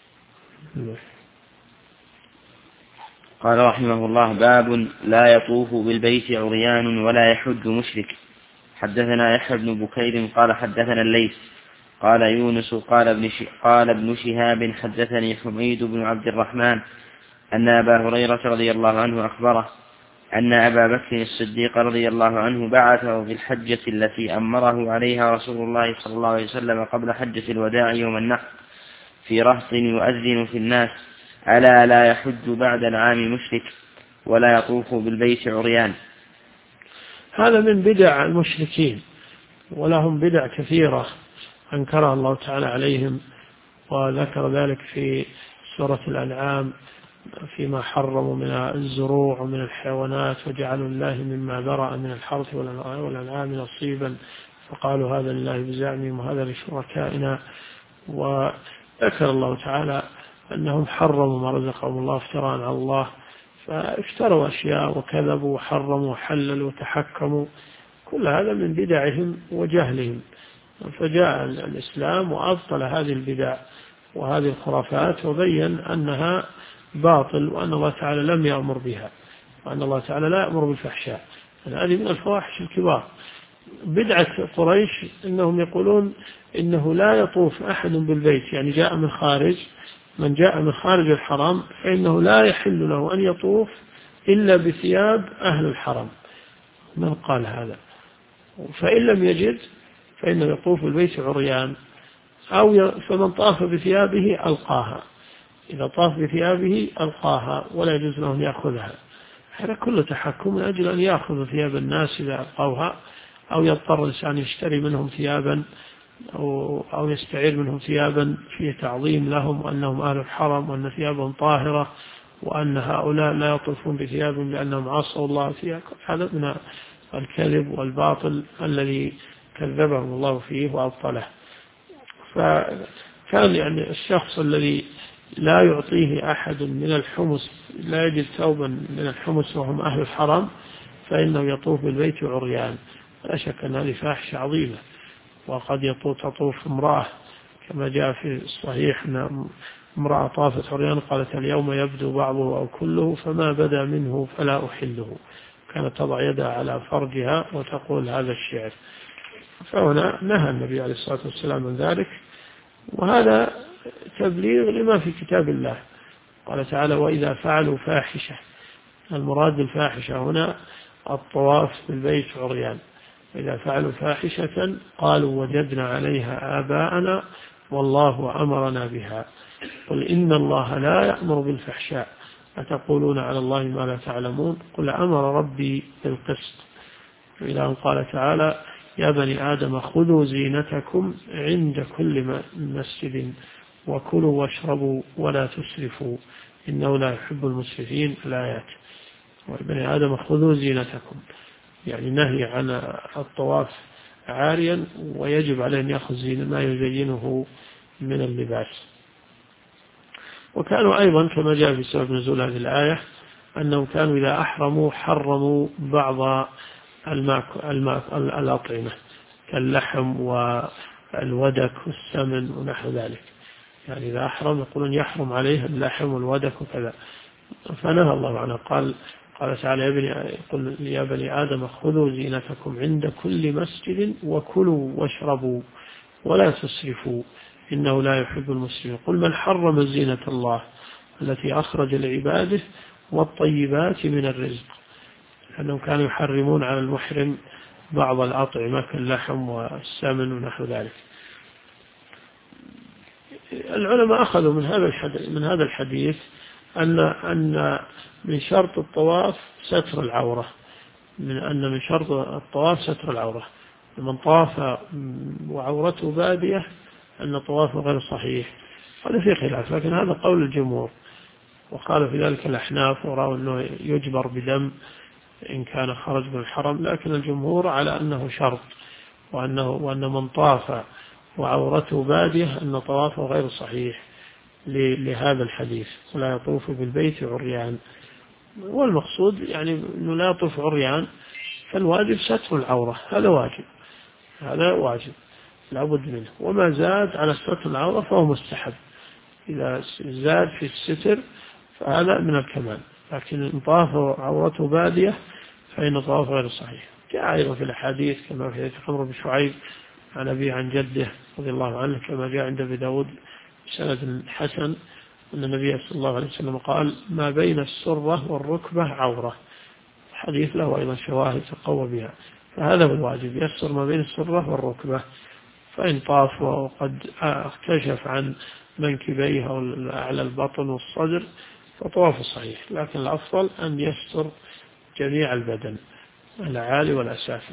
قال رحمه الله: باب لا يطوف بالبيت عريان ولا يحج مشرك. حدثنا يحيى بن بكير قال حدثنا الليث قال يونس قال ابن شهاب حدثني حميد بن عبد الرحمن أن أبا هريرة رضي الله عنه أخبره أن أبا بكر الصديق رضي الله عنه بعثه في الحجة التي أمره عليها رسول الله صلى الله عليه وسلم قبل حجة الوداع يوم النحر في رهط يؤذن في الناس: ألا لا يحج بعد العام مشرك ولا يطوف بالبيت عريان. هذا من بدع المشركين، ولهم بدع كثيرة أنكرها الله تعالى عليهم، وذكر ذلك في سورة الأنعام فيما حرموا من الزروع ومن الحيوانات وجعلوا الله مما ذرأ من الحرث والأنعام نصيبا فقالوا هذا لله بزعمهم وهذا لشركائنا. وذكر الله تعالى أنهم حرموا ما رزقهم الله افتراء على الله، فافتروا أشياء وكذبوا وحرموا وحللوا وتحكموا. كل هذا من بدعهم وجهلهم. فجاء الإسلام وأبطل هذه البدع وهذه الخرافات وبين أنها باطل، وأن الله تعالى لم يأمر بها، وأن الله تعالى لا يأمر بالفحشاء. هذه من الفواحش الكبار. بدعة قريش إنهم يقولون إنه لا يطوف أحد بالبيت، يعني من جاء من خارج الحرم فإنه لا يحل له أن يطوف إلا بثياب أهل الحرم. من قال هذا؟ فإن لم يجد فإنه يطوف البيت عريان، أو فمن طاف بثيابه ألقاها، إذا طاف بثيابه ألقاها ولا يجوز له أن يأخذها. هذا كله تحكم من أجل أن يأخذ ثياب الناس إذا ألقوها، أو يضطر الإنسان يشتري منهم ثيابا أو يستعير منهم ثيابا فيه تعظيم لهم وأنهم أهل الحرم وأن ثيابهم طاهرة وأن هؤلاء لا يطوفون بثياب لأنهم عصوا الله فيها. هذا من الكذب والباطل الذي كذبهم الله فيه وأبطله. فكان يعني الشخص الذي لا يعطيه أحد من الحمص، لا يجد ثوبا من الحمص وهم أهل الحرم، فإنه يطوف بالبيت عريان. لا شك أن هذه فاحشة عظيمة. وقد تطوف امرأة كما جاء في الصحيح أن امرأة طافت عريان قالت اليوم يبدو بعضه أو كله فما بدا منه فلا أحله. كانت تضع يدها على فرجها وتقول هذا الشعر. فهنا نهى النبي عليه الصلاة والسلام عن ذلك، وهذا تبليغ لما في كتاب الله. قال تعالى وإذا فعلوا فاحشة. المراد بالفاحشة هنا الطواف بالبيت عريان. إذا فعلوا فاحشة قالوا وجدنا عليها آباءنا والله أمرنا بها قل إن الله لا يأمر بالفحشاء أتقولون على الله ما لا تعلمون قل أمر ربي بالقسط. إلى أن قال تعالى يا بني آدم خذوا زينتكم عند كل مسجد وكلوا واشربوا ولا تسرفوا إنه لا يحب المسرفين. الآيات. وبني آدم خذوا زينتكم، يعني نهي عن الطواف عاريا، ويجب عليه أن يأخذ ما يزينه من اللباس. وكانوا أيضا كما جاء في سبب نزول هذه الآية أنهم كانوا إذا أحرموا حرموا بعض الأطعمة كاللحم والودك والسمن ونحو ذلك. يعني إذا أحرم يقولون يحرم عليه اللحم والودك وكذا، فنهى الله عنه. قال تعالى يا بني آدم خذوا زينتكم عند كل مسجد وكلوا واشربوا ولا تسرفوا إنه لا يحب المسرفين. قل من حرم زينة الله التي أخرج لعباده والطيبات من الرزق. لأنهم كانوا يحرمون على المحرم بعض الأطعمة كاللحم والسمن ونحو ذلك. العلماء أخذوا من هذا الحديث أن من شرط الطواف ستر العورة، من شرط الطواف ستر العورة. من طاف وعورته بادية أن طوافه غير صحيح. هذا في خلاف، لكن هذا قول الجمهور. وقال في ذلك الأحناف ورأوا أنه يجبر بدم إن كان خرج من الحرم، لكن الجمهور على أنه شرط، وأن من طاف وعورته بادية أن طوافه غير صحيح لهذا الحديث ولا يطوف بالبيت عريان. والمقصود يعني أنه لا يطوف عريان، فالواجب ستر العورة. هذا واجب لابد منه. وما زاد على ستر العورة فهو مستحب. إذا زاد في الستر فهذا من الكمال، لكن إن طاف عورته بادية فإن طواف غير صحيح. جاء أيضا في الأحاديث كما في حديث عمرو بن شعيب عن أبيه عن جده رضي الله عنه كما جاء عند أبي داود بسند حسن أن النبي صلى الله عليه وسلم قال ما بين السرة والركبة عورة. حديث له أيضا شواهد تقوى بها. فهذا هو الواجب، يسر ما بين السرة والركبة. فإن طاف وقد اكتشف عن منكبيه أو أعلى البطن والصدر فطواف صحيح، لكن الأفضل أن يستر جميع البدن الأعالي والأسافل.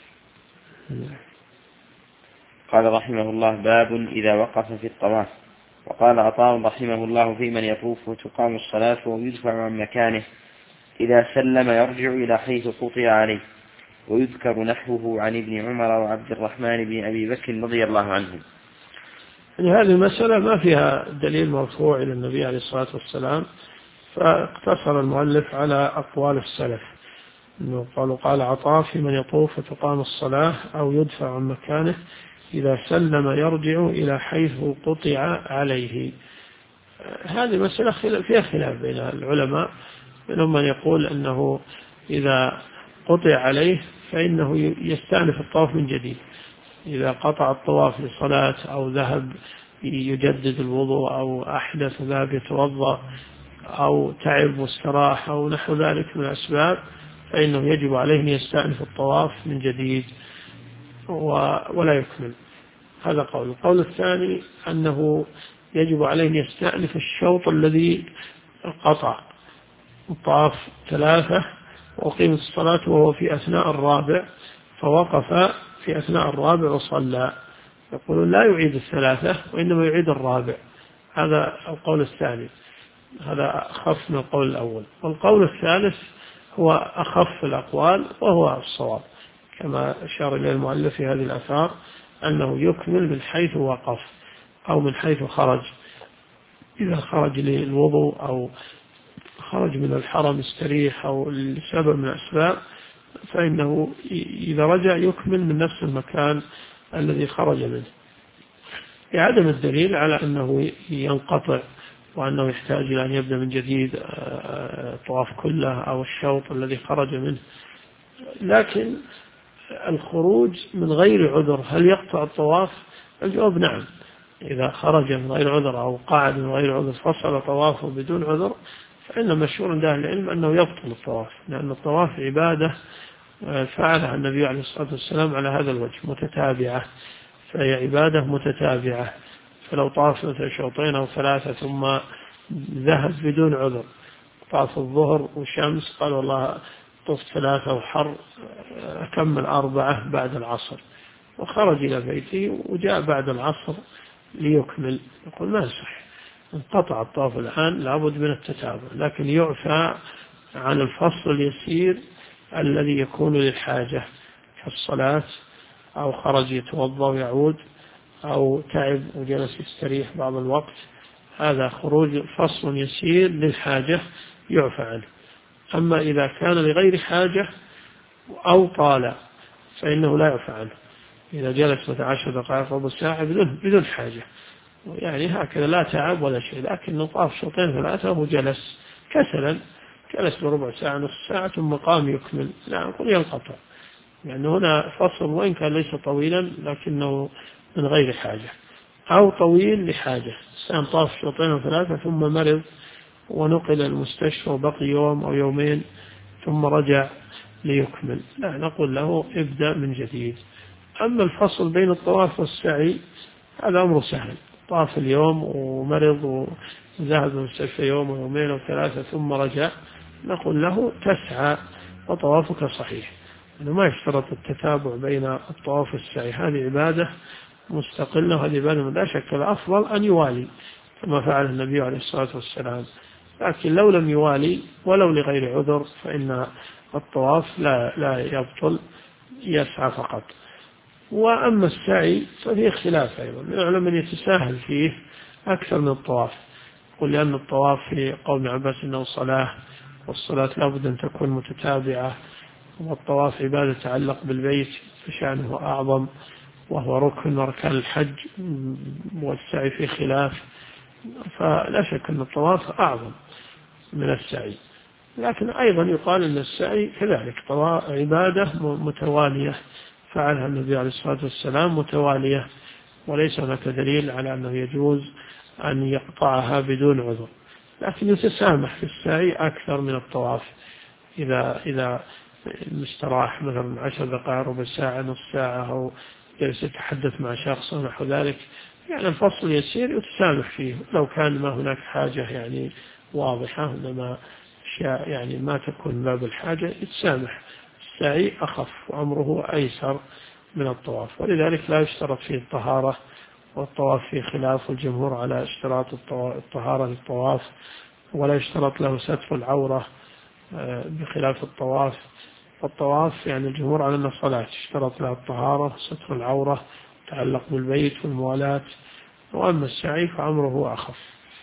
قال رحمه الله باب إذا وقف في الطواف. وقال عطاء رحمه الله في من يطوف وتقام الصلاة ويدفع عن مكانه إذا سلم يرجع إلى حيث قطع عليه. ويذكر نحوه عن ابن عمر وعبد الرحمن بن أبي بكر رضي الله عنهم. يعني هذه المسألة ما فيها دليل مرفوع إلى النبي عليه الصلاة والسلام، فاقتصر المؤلف على أقوال السلف. قال عطاء في من يطوف وتقام الصلاة أو يدفع عن مكانه إذا سلم يرجع إلى حيث قطع عليه. هذه مسألة فيها خلاف بين العلماء، منهم من يقول أنه إذا قطع عليه فإنه يستأنف الطواف من جديد. إذا قطع الطواف لصلاة أو ذهب يجدد الوضوء أو أحدث ذهب يتوضأ أو تعب واستراح أو نحو ذلك من الأسباب، فإنه يجب عليه أن يستأنف الطواف من جديد ولا يكمل. هذا قول. القول الثاني أنه يجب عليه أن يستأنف الشوط الذي قطع. الطواف 3 وقيمت الصلاة وهو في أثناء الرابع، فوقف في أثناء الرابع وصلى، يقولون لا يعيد الثلاثة وإنما يعيد الرابع. هذا القول الثاني، هذا أخف من القول الأول. والقول الثالث هو أخف الأقوال وهو الصواب، كما أشار إليه المؤلف في هذه الآثار، أنه يكمل من حيث وقف أو من حيث خرج. إذا خرج للوضوء أو خرج من الحرم استريح أو لسبب من الأسباب، فإنه إذا رجع يكمل من نفس المكان الذي خرج منه، لعدم الدليل على أنه ينقطع وأنه يحتاج إلى أن يبدأ من جديد الطواف كله أو الشوط الذي خرج منه. لكن الخروج من غير عذر هل يقطع الطواف؟ الجواب نعم. إذا خرج من غير عذر أو قعد من غير عذر فصل طوافه بدون عذر، فإن مشهور عند أهل العلم أنه يبطل الطواف، لأن الطواف عبادة فعلها النبي عليه الصلاة والسلام على هذا الوجه متتابعة، فهي عبادة متتابعة. فلو طاف مثل شوطين أو ثلاثة ثم ذهب بدون عذر، طاف الظهر وشمس قال والله طفت ثلاثة وحر أكمل 4 بعد العصر، وخرج إلى بيته وجاء بعد العصر ليكمل، يقول ما يصح، انقطع الطواف الآن، لابد من التتابع. لكن يعفى عن الفصل اليسير الذي يكون للحاجة كالصلاة، أو خرج يتوضأ ويعود، أو تعب وجلس يستريح بعض الوقت، هذا خروج فصل يسير للحاجة يعفى عنه. أما إذا كان لغير حاجة أو طال فإنه لا يعفى عنه. إذا جلس مثل 10 دقائق ربع ساعة بدون حاجة، يعني هكذا لا تعب ولا شيء، لكن طاف شوطين 3 وجلس كسلا، جلس بربع ساعة نصف ساعة ثم قام يكمل، لا نقول ينقطع، يعني هنا فصل وإن كان ليس طويلا لكنه من غير حاجة، أو طويل لحاجة. إنسان طاف شوطين 3 ثم مرض ونقل المستشفى وبقي يوم أو يومين ثم رجع ليكمل، لا نقول له ابدأ من جديد. أما الفصل بين الطواف والسعي هذا أمر سهل، طاف اليوم ومرض وذهب المستشفى يوم ويومين أو 3 ثم رجع، نقول له تسعى وطوافك صحيح، أنه ما يشترط التتابع بين الطواف والسعي، هذه عبادة مستقلة، وهذه عبادة لا شك الأفضل أن يوالي كما فعل النبي عليه الصلاة والسلام. لكن لو لم يوالي ولو لغير عذر فإن الطواف لا يبطل، يسعى فقط. وأما السعي ففيه خلاف أيضا، العلماء من يتساهل فيه أكثر من الطواف، يقول لأن الطواف في قول ابن عباس إنه صلاة، والصلاة لابد أن تكون متتابعة، والطواف عبادة تتعلق بالبيت فشأنه أعظم وهو ركن من أركان الحج، والسعي في خلاف، فلا شك أن الطواف أعظم من السعي. لكن أيضا يقال أن السعي كذلك عبادة متوالية فعلها النبي عليه الصلاة والسلام متوالية، وليس هناك دليل على أنه يجوز أن يقطعها بدون عذر، لكن يتسامح في السعي أكثر من الطواف. إذا مستراح مثلا 10 دقائق ربع ساعة نصف ساعة أو جلس يتحدث مع شخص أو نحو ذلك، يعني الفصل يسير يتسامح فيه، لو كان ما هناك حاجة يعني واضحة، إنما أشياء يعني ما تكون باب الحاجة يتسامح. السعي أخف وأمره أيسر من الطواف، ولذلك لا يشترط فيه الطهارة، والطواف فيه خلاف الجمهور على اشتراط الطهارة للطواف، ولا يشترط له ستر العورة بخلاف الطواف. والطواف يعني الجمهور على أن الصلاة اشترط لها الطهارة ستر العورة تعلق بالبيت والموالاة، وأما السعي فأمره أخف.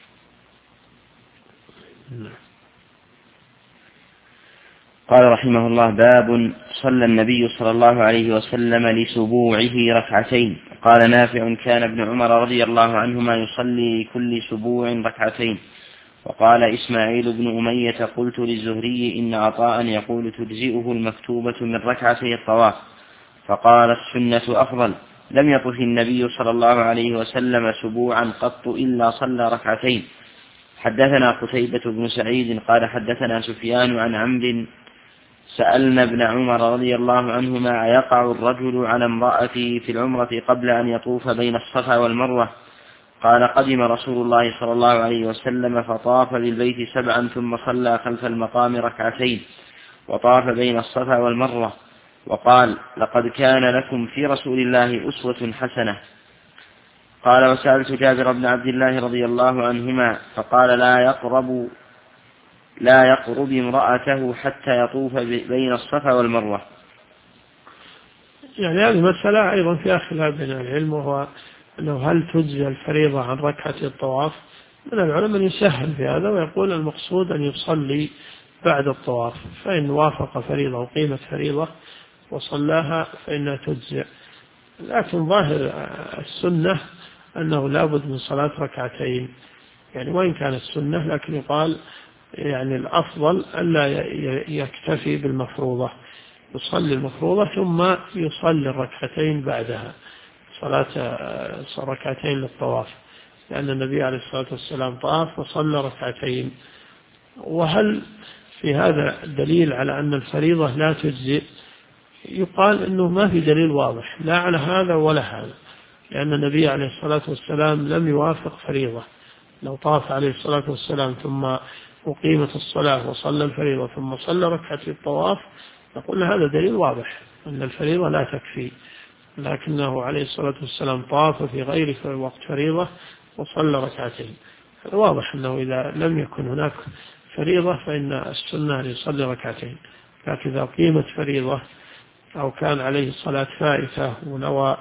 قال رحمه الله: باب صلى النبي صلى الله عليه وسلم لسبوعه ركعتين. قال نافع: كان ابن عمر رضي الله عنهما يصلي لكل سبوع ركعتين. وقال إسماعيل بن أمية: قلت للزهري إن عطاء يقول تجزئه المكتوبة من ركعتي الطواف، فقال السنة أفضل. لم يطف النبي صلى الله عليه وسلم سبوعا قط إلا صلى ركعتين. حدثنا قتيبة بن سعيد قال حدثنا سفيان عن عمرو سألنا ابن عمر رضي الله عنهما: أيقع الرجل على امرأته في العمرة قبل أن يطوف بين الصفا والمروة؟ قال: قدم رسول الله صلى الله عليه وسلم فطاف بالبيت 7 ثم صلى خلف المقام ركعتين وطاف بين الصفا والمروة، وقال: لقد كان لكم في رسول الله أسوة حسنة. قال: وسألت جابر بن عبد الله رضي الله عنهما فقال: لا يقرب امرأته حتى يطوف بين الصفا والمروة. يعني هذه مسألة أيضا فيها خلاف بين العلم، وهو أنه هل تجزي الفريضة عن ركعة الطواف؟ من العلماء من يسهل في هذا ويقول المقصود أن يصلي بعد الطواف، فإن وافق فريضة وقيمة فريضة وصلاها فإنها تجزئ. لكن ظاهر السنة أنه لا بد من صلاة ركعتين، يعني وإن كانت سنة لكن يقال يعني الأفضل ألا يكتفي بالمفروضة، يصلي المفروضة ثم يصلي الركعتين بعدها، صلاة ركعتين للطواف، لأن النبي عليه الصلاة والسلام طاف وصلى ركعتين. وهل في هذا دليل على أن الفريضة لا تجزئ؟ يقال أنه ما في دليل واضح لا على هذا ولا هذا، لأن النبي عليه الصلاة والسلام لم يوافق فريضة. لو طاف عليه الصلاة والسلام ثم أقيمت الصلاة وصلى الفريضة ثم صلى ركعة الطواف نقول هذا دليل واضح أن الفريضة لا تكفي، لكنه عليه الصلاة والسلام طاف في غير وقت فريضة وصلى ركعتين. واضح أنه إذا لم يكن هناك فريضة فإن السنة أن يصلي ركعتين، لكن إذا قيمت فريضة أو كان عليه صلاة فائتة ونوى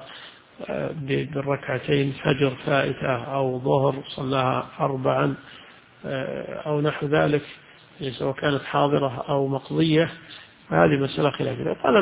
بالركعتين فجر فائتة أو ظهر صلاها 4 أو نحو ذلك، سواء كانت حاضرة أو مقضية، فهذه مسألة خلافية. قال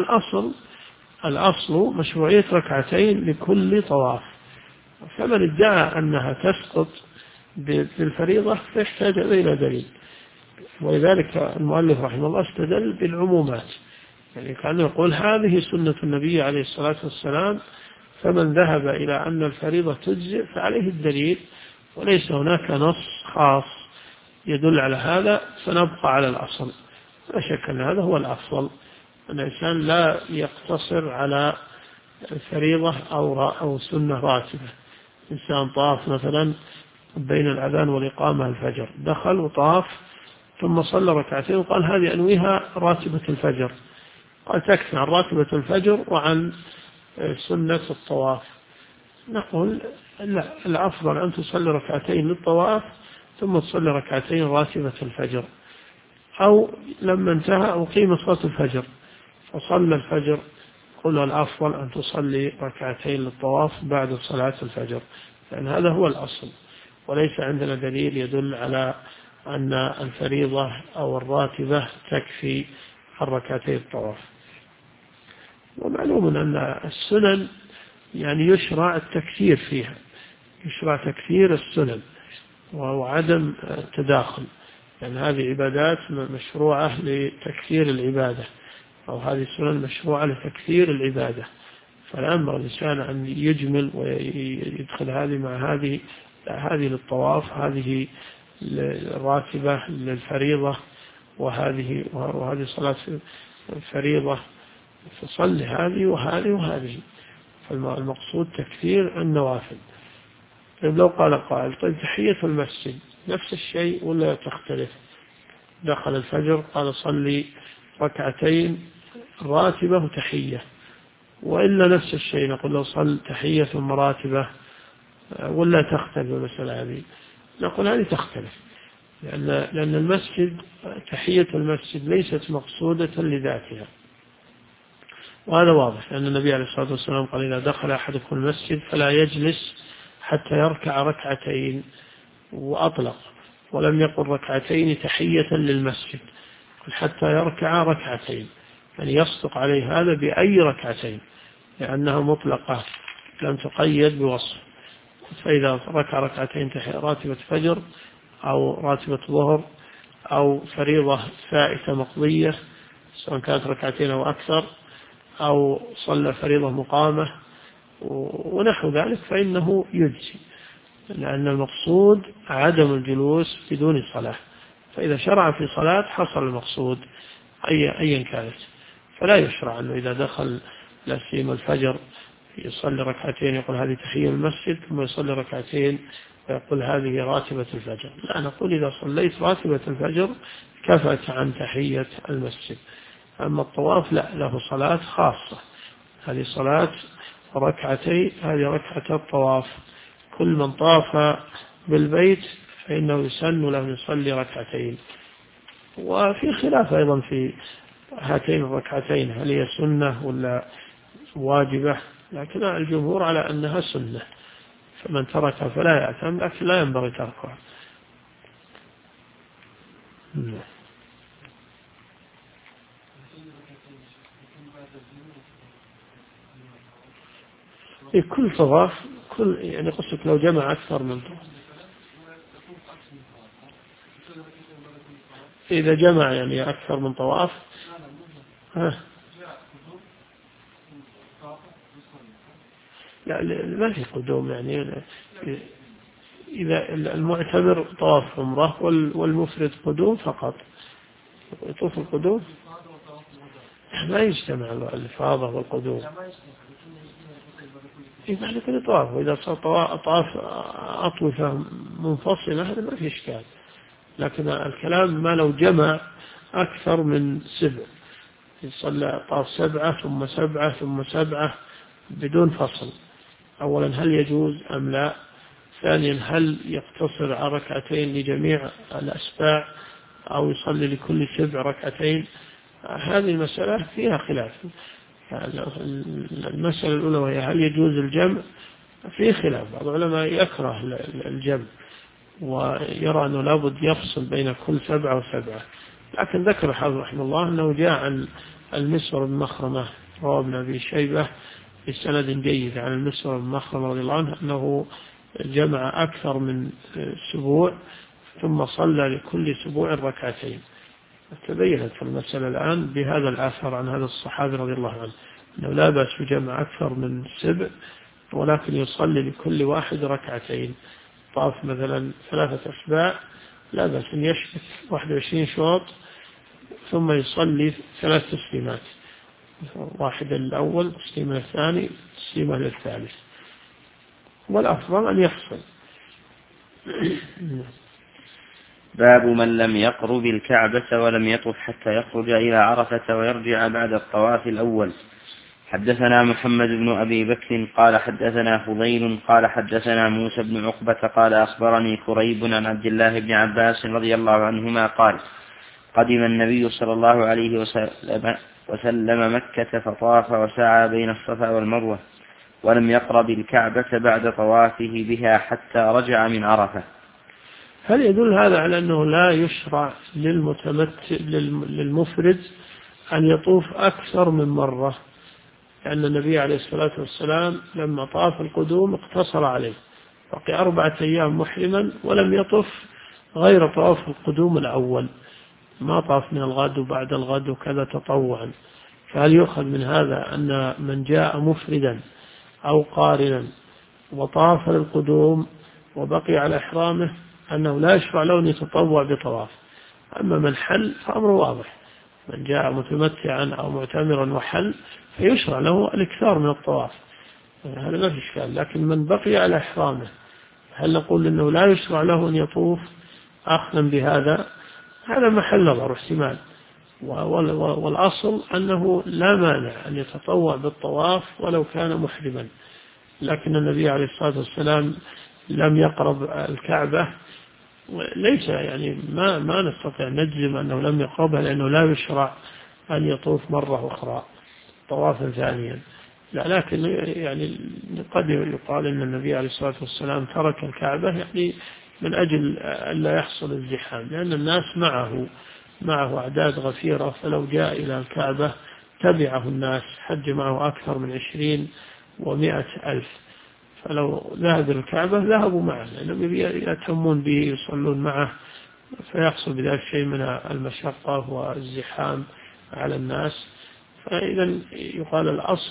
الأصل مشروعية ركعتين لكل طواف، فمن ادعى أنها تسقط بالفريضة فيحتاج إلى دليل، ولذلك المؤلف رحمه الله استدل بالعمومات، يعني كان يقول هذه سنة النبي عليه الصلاة والسلام، فمن ذهب إلى أن الفريضة تجزئ فعليه الدليل، وليس هناك نص خاص يدل على هذا، فنبقى على الأصل. لا شك أن هذا هو الأفضل، أن الإنسان لا يقتصر على الفريضة أو سنة راتبة. إنسان طاف مثلا بين الأذان والإقامة الفجر، دخل وطاف ثم صلى ركعتين وقال هذه أنويها راتبة الفجر، قال تكفي عن راتبة الفجر وعن سنة الطواف. نقول لا، الأفضل أن تصلي ركعتين للطواف ثم تصلي ركعتين راتبة الفجر، أو لما انتهى أقيم صلاة الفجر فصلى الفجر، قل الأفضل أن تصلي ركعتين للطواف بعد صلاة الفجر، لأن هذا هو الأصل، وليس عندنا دليل يدل على أن الفريضة أو الراتبة تكفي عن ركعتي الطواف. ومعلوم أن السنن يعني يشرع التكثير فيها، يشرع تكثير السنن وعدم التداخل، يعني هذه عبادات مشروعة لتكثير العبادة، أو هذه السنن مشروعة لتكثير العبادة، فلا ينبغي الإنسان أن يجمل ويدخل هذه مع هذه، هذه للطواف، هذه الراتبة للفريضة، وهذه صلاة الفريضة، فصل هذه وهذه وهذه، فالمقصود تكثير النوافل. طيب لو قال قائل طيب تحية المسجد نفس الشيء ولا تختلف؟ دخل الفجر قال صلي ركعتين راتبة وتحية، وإلا نفس الشيء نقول له صل تحية ثم راتبة، ولا تختلف المسألة هذه؟ نقول هذه تختلف، لأن المسجد تحية المسجد ليست مقصودة لذاتها، وهذا واضح، لأن النبي عليه الصلاة والسلام قال إذا دخل أحدكم المسجد فلا يجلس حتى يركع ركعتين، وأطلق ولم يقل ركعتين تحية للمسجد، حتى يركع ركعتين، يعني يصدق عليه هذا بأي ركعتين، لأنها مطلقة لم تقيد بوصف. فإذا ركع ركعتين راتبة فجر أو راتبة ظهر أو فريضة فائتة مقضية سواء كانت ركعتين أو أكثر، أو صلى فريضة مقامة ونحو ذلك، فإنه يجزي، لأن المقصود عدم الجلوس بدون صلاة، فإذا شرع في صلاة حصل المقصود أيا كانت، فلا يشرع أنه إذا دخل لا سيما الفجر يصلي ركعتين يقول هذه تحية المسجد ثم يصلي ركعتين ويقول هذه راتبة الفجر، لا، نقول إذا صليت راتبة الفجر كفت عن تحية المسجد. أما الطواف لا، له صلاة خاصة، هذه صلاة ركعتي، هذه ركعة الطواف كل من طاف بالبيت فإنه يسن له أن يصلي ركعتين. وفي خلاف أيضا في هاتين الركعتين هل هي سنة ولا واجبة، لكن الجمهور على أنها سنة، فمن تركها فلا يأثم، لكن لا ينبغي تركها. في كل طواف يعني قصدك لو جمع أكثر من طواف، إذا جمع يعني أكثر من طواف لا ما في قدوم، يعني إذا المعتمر طواف عمره والمفرد قدوم فقط، يطوف القدوم ما يجتمع الإفاضة والقدوم، يعني كل طواف، وإذا صار طواف أطوفة منفصلة هذا ما في إشكال. لكن الكلام ما لو جمع أكثر من 7، يصلى طاف 7 ثم 7 ثم 7 بدون فصل، أولا هل يجوز أم لا؟ ثانيا هل يقتصر على ركعتين لجميع الأسباع أو يصلي لكل 7 ركعتين؟ هذه المسألة فيها خلاف. المسألة الأولى وهي هل يجوز الجمع، فيه خلاف، بعض العلماء يكره الجمع ويرى أنه لابد يفصل بين كل 7 و7، لكن ذكر الحافظ رحمه الله أنه جاء عن المسور بن مخرمة رواه ابن أبي شيبة بسند جيد عن المسور بن مخرمة رضي الله عنه أنه جمع أكثر من 7 ثم صلى لكل 7 ركعتين. تبينت المسألة الآن بهذا الآثر عن هذا الصحابي رضي الله عنه أنه لا بأس بجمع أكثر من 7، ولكن يصلي لكل واحد ركعتين. طاف مثلا 3 أسباع لا بأس أن يشبك 21 شوط ثم يصلي 3 تسليمات، واحد الأول، تسليمة الثاني، تسليمة للثالث، والأفضل أن يفصل. باب من لم يقرب الكعبة ولم يطف حتى يخرج إلى عرفة ويرجع بعد الطواف الأول. حدثنا محمد بن أبي بكر قال حدثنا فضيل قال حدثنا موسى بن عقبة قال أخبرني كريب عن عبد الله بن عباس رضي الله عنهما قال قدم النبي صلى الله عليه وسلم مكة فطاف وسعى بين الصفا والمروة ولم يقرب الكعبة بعد طوافه بها حتى رجع من عرفة. هل يدل هذا على أنه لا يشرع للمفرد أن يطوف أكثر من مرة؟ لأن النبي عليه الصلاة والسلام لما طاف القدوم اقتصر عليه، بقي 4 أيام محرما ولم يطف غير طواف القدوم الأول، ما طاف من الغد وبعد الغد وكذا تطوعا. فهل يؤخذ من هذا أن من جاء مفردا أو قارنا وطاف القدوم وبقي على إحرامه أنه لا يشرع له أن يتطوع بطواف؟ أما من حل فأمره واضح، من جاء متمتعا أو معتمرا وحل فيشرع له الإكثار من الطواف، هذا ما في إشكال. لكن من بقي على إحرامه هل نقول أنه لا يشرع له أن يطوف أخذا بهذا؟ هذا محل نظر احتمال، والأصل أنه لا مانع أن يتطوع بالطواف ولو كان محرما. لكن النبي عليه الصلاة والسلام لم يقرب الكعبة، ليس يعني ما نستطيع نجزم أنه لم يقربها، لأنه لا يشرع أن يطوف مرة أخرى طوافا ثانيا. لكن يعني قد يقال أن النبي عليه الصلاة والسلام ترك الكعبة يعني من أجل ألا يحصل الزحام، لأن الناس معه أعداد غفيرة، فلو جاء إلى الكعبة تبعه الناس، حج معه أكثر من 20 و100 ألف، فلو ذهب إلى الكعبة ذهبوا معه لأنهم يتمون به يصلون معه، فيحصل بذلك شيء من المشقة والزحام على الناس. فإذا يقال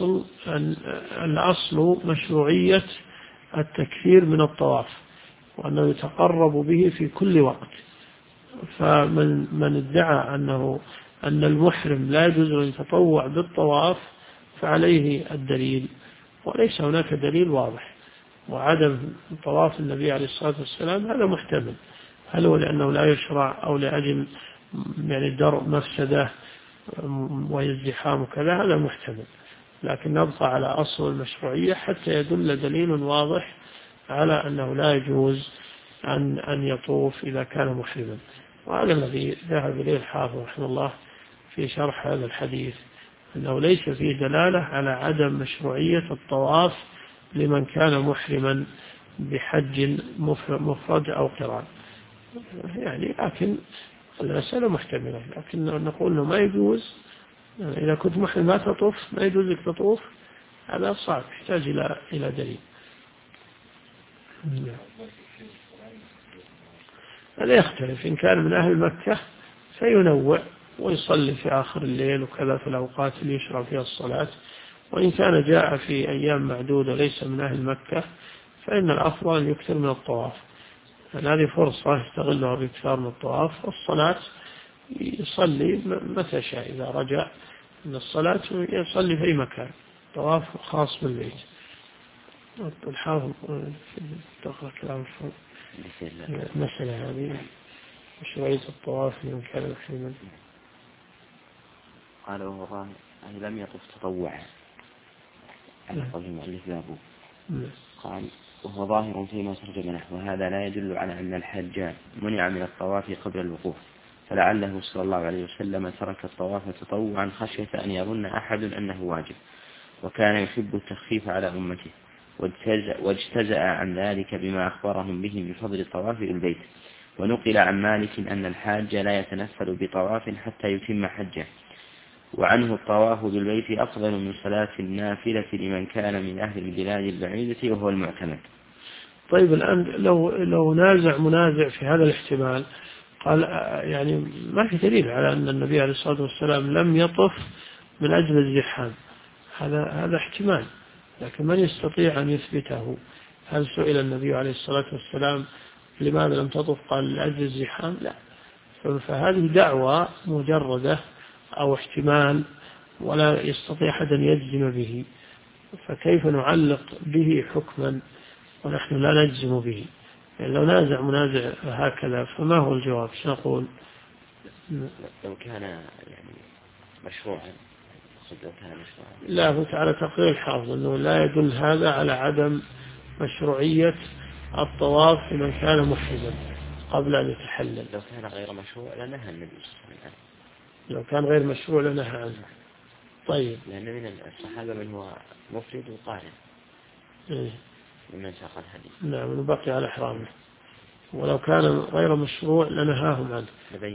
الأصل مشروعية التكثير من الطواف، وأنه يتقرب به في كل وقت. فمن ادعى أن المحرم لا يجوز أن يتطوع بالطواف فعليه الدليل، وليس هناك دليل واضح. وعدم طواف النبي عليه الصلاة والسلام هذا محتمل، هل هو لأنه لا يشرع أو لأجل يعني درء مفسدة وازدحام وكذا، هذا محتمل. لكن نبقى على أصل المشروعية حتى يدل دليل واضح على أنه لا يجوز أن يطوف إذا كان محرما. وهذا الذي ذهب إليه الحافظ رحمه الله في شرح هذا الحديث، أنه ليس فيه دلالة على عدم مشروعية الطواف لمن كان محرما بحج مفرد أو قران. يعني لكن المسألة محتملة، لكن نقول أنه ما يجوز إذا كنت محرم ما تطوف، ما يجوز لك تطوف، هذا صعب، يحتاج إلى دليل. هذا يختلف، إن كان من أهل مكة فينوع ويصلي في آخر الليل وكذا في الأوقات اللي يشرع فيها الصلاة، وإن كان جاء في أيام معدودة ليس من أهل مكة فإن الأفضل أن يكثر من الطواف، هذه فرصة يستغلها بإكثار من الطواف. والصلاة يصلي متى شاء، إذا رجع من الصلاة يصلي في أي مكان، طواف خاص بالبيت. الحافظ تقرأ كلام المسألة هذه مشروعية الطواف لمن كان محرما. قال وهو ظاهر أن لم يطف تطوعا على قول المؤلف بابه. قال وهو ظاهر فيما ترجم نحو هذا لا يدل على أن الحج منع من الطواف قبل الوقوف، فلعله صلى الله عليه وسلم ترك الطواف تطوعا خشية أن يظن أحد أنه واجب، وكان يحب التخفيف على أمته، واجتزأ عن ذلك بما أخبرهم به من فضل الطواف البيت. ونقل عن مالك أن الحاج لا يتنفل بطواف حتى يتم حجه، وعنه الطواف بالبيت أفضل من صلاة النافلة لمن كان من أهل البلاد البعيدة وهو المعتمد. طيب الآن لو نازع منازع في هذا الاحتمال، قال يعني ما في دليل على أن النبي عليه الصلاة والسلام لم يطف من أجل الزحام، هذا احتمال، لكن من يستطيع أن يثبته؟ هل سئل النبي عليه الصلاة والسلام لماذا لم تطف؟ قال لأجل الزحام؟ لا. فهذه دعوة مجردة أو احتمال ولا يستطيع أحد أن يجزم به، فكيف نعلق به حكما ونحن لا نجزم به؟ يعني لو نازع منازع هكذا فما هو الجواب؟ سنقول لو كان يعني مشروعا، لا، هو تعالى تقرير الحافظ أنه لا يدل هذا على عدم مشروعية الطواف لمن كان محرما قبل أن يتحلل. لو كان غير مشروع لنهى النبي صلى الله عليه وسلم. لو كان غير مشروع لنهى عنه. طيب، لأن من الصحابة من هو مفرد وقارن ممن ساق الحديث. نعم، بقي على إحرامه، ولو كان غير مشروع لنهاهم عنه.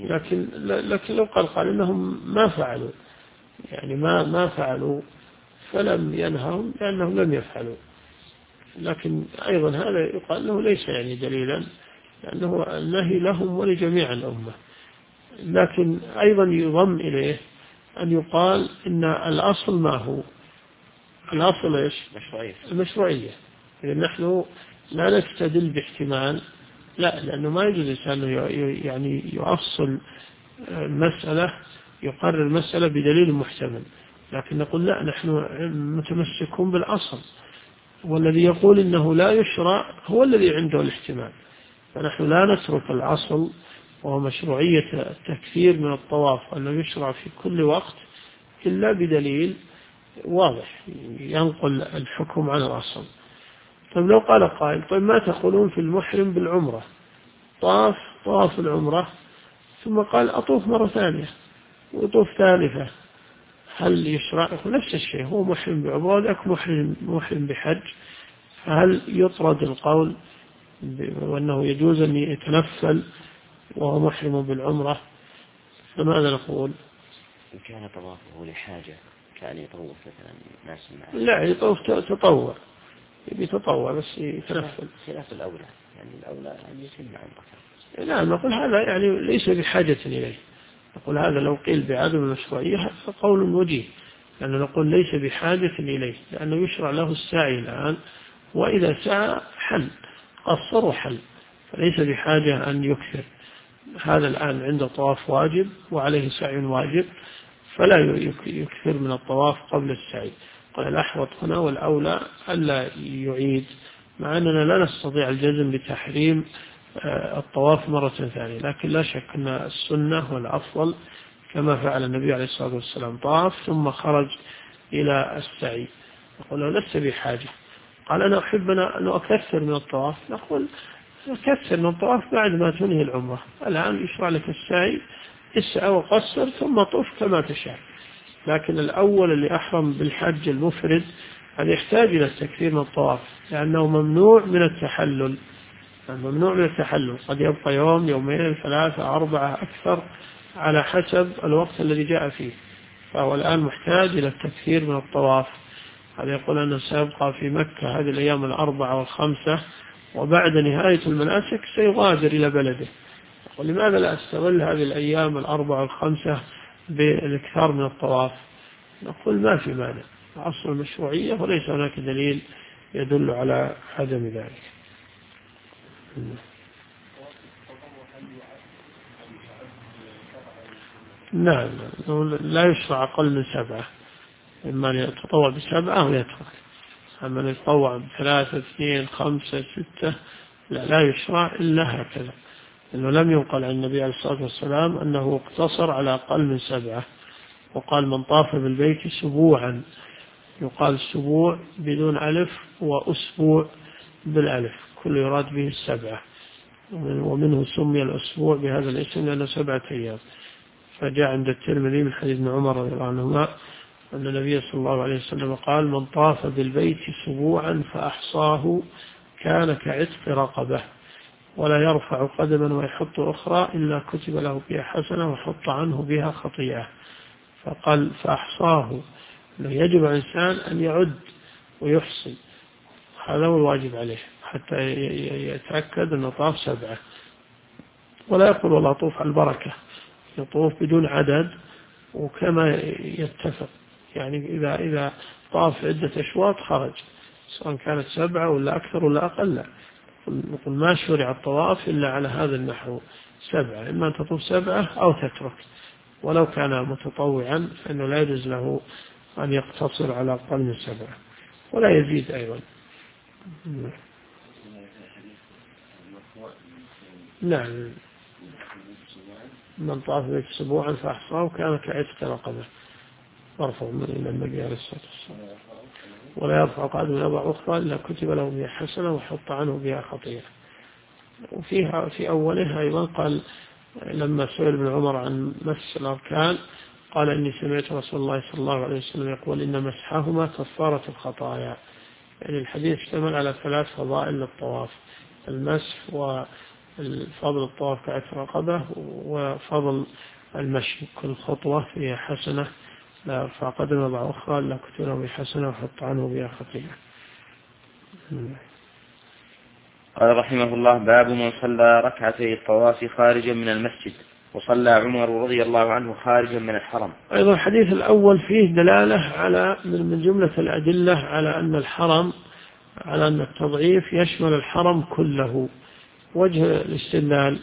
لكن لو قال إنهم ما فعلوا، يعني ما فعلوا فلم ينههم لأنهم لم يفعلوا، لكن أيضا هذا يقال له ليس يعني دليلا، لأنه النهي لهم ولجميع الأمة. لكن أيضا يضم إليه أن يقال إن الأصل ما هو الأصل إيش؟ المشروعية. إذن نحن لا نستدل باحتمال، لا، لأنه ما يجوز الإنسان يعني يؤصل مسألة، يقرر مسألة بدليل محتمل، لكن نقول لا، نحن متمسكون بالأصل، والذي يقول إنه لا يشرع هو الذي عنده الاحتمال. فنحن لا نترك الأصل وهو مشروعية التكثير من الطواف أنه يشرع في كل وقت إلا بدليل واضح ينقل الحكم عن الأصل. طيب لو قال قائل طيب ما تقولون في المحرم بالعمرة؟ طواف العمرة ثم قال أطوف مرة ثانية وطوف ثالثة، هل يشرع؟ نفس الشيء، هو محرم بعمرة ولك محرم بحج، فهل يطرد القول وأنه يجوز أن يتنفل وهو محرم بالعمرة؟ فماذا نقول؟ إن كان طوافه لحاجة كان يطوف مثلا ناس معه، لا، يطوف تطوع، يتطوع بس يتنفل. خلاف الأولى، يعني الأولى أن يتم عمرته. لا، نقول هذا يعني ليس بحاجة إليه، نقول هذا لو قيل بعدم المشروعية فقول وجيه، لأنه نقول ليس بحاجة إليه، لأنه يشرع له السعي الآن، وإذا سعى حل، قصر وحل، فليس بحاجة أن يكثر. هذا الآن عنده طواف واجب وعليه سعي واجب، فلا يكثر من الطواف قبل السعي. قال الأحوط هنا والأولى ألا يعيد، مع أننا لا نستطيع الجزم بتحريم الطواف مرة ثانية، لكن لا شك أن السنة والأفضل كما فعل النبي عليه الصلاة والسلام، طاف ثم خرج إلى السعي، يقول له لست بحاجة. قال أنا أحب أن أكثر من الطواف، نقول كثر من الطواف بعد ما تنهي العمرة. الآن يشرع لك السعي، اسعى وقصر ثم طف كما تشاء. لكن الأول اللي أحرم بالحج المفرد هذا يحتاج إلى التكثير من الطواف، لأنه ممنوع من التحلل. ممنوع من التحلل، قد يبقى يوم، يومين، 3، 4 أكثر على حسب الوقت الذي جاء فيه. فهو الآن محتاج إلى التكثير من الطواف. هذا يقول أنه سيبقى في مكة هذه الأيام 4 و5، وبعد نهاية المناسك سيغادر إلى بلده. ولماذا لا أستغل هذه الأيام 4 و5 بالإكثار من الطواف؟ نقول ما في مانع، أصل المشروعية وليس هناك دليل يدل على عدم ذلك. نعم، لا يشرع أقل من 7، إما أن يتطوع ب7 أو يترك. أما أن يتطوع ب3، 2، 5، 6 لا يشرع إلا هكذا، إنه لم ينقل عن النبي عليه الصلاة والسلام أنه اقتصر على أقل من 7. وقال من طاف بالبيت سبوعا، يقال سبوع بدون ألف وأسبوع بالألف، كل يراد به 7، ومنه سمي الأسبوع بهذا الاسم لأنه 7 أيام. فجاء عند الترمذي من حديث ابن عمر رضي الله عنهما أن النبي صلى الله عليه وسلم قال من طاف بالبيت سبوعا فأحصاه كان كعتق رقبة، ولا يرفع قدما ويحط أخرى إلا كتب له بها حسنة وحط عنه بها خطيئة. فقال فأحصاه، يجب على الإنسان أن يعد ويحصي، هذا هو الواجب عليه حتى يتأكد أنه طاف 7. ولا يقول والله طوف على البركة، يطوف بدون عدد وكما يتفق. يعني إذا طاف عدة أشواط خرج، سواء كانت 7 ولا أكثر ولا أقل. نقول ما شرع الطواف إلا على هذا النحو 7، إما أن تطوف 7 أو تترك. ولو كان متطوعا فإنه لا يجوز له أن يقتصر على أقل من 7 ولا يزيد أيضا. نعم، من طاف بيت سبوعا فأحصاه كان كعتق رقبة، مرفوع إلى النبي عليه الصلاة والسلام. ولا يرفع قدم يضع أخرى إلا كتب له بها حسنة وحط عنه بها خطيئة. وفيها في أولها أيضا قال لما سئل ابن عمر عن مس الأركان قال إني سمعت رسول الله صلى الله عليه وسلم يقول إن مسحهما كفارة الخطايا. يعني الحديث اشتمل على 3 فضائل للطواف: المسح، وفضل الطواف كعتق رقبة، وفضل المشي، كل خطوة فيها حسنة، لا يرفع قدم يضع أخرى إلا كتب له بحسنة وحط عنه بها خطيئة. قال رحمه الله: باب من صلى ركعتي الطواف خارجا من المسجد وصلى عمر رضي الله عنه خارجا من الحرم. أيضا الحديث الأول فيه دلالة على من جملة الأدلة على أن الحرم، على أن التضعيف يشمل الحرم كله. وجه الاستدلال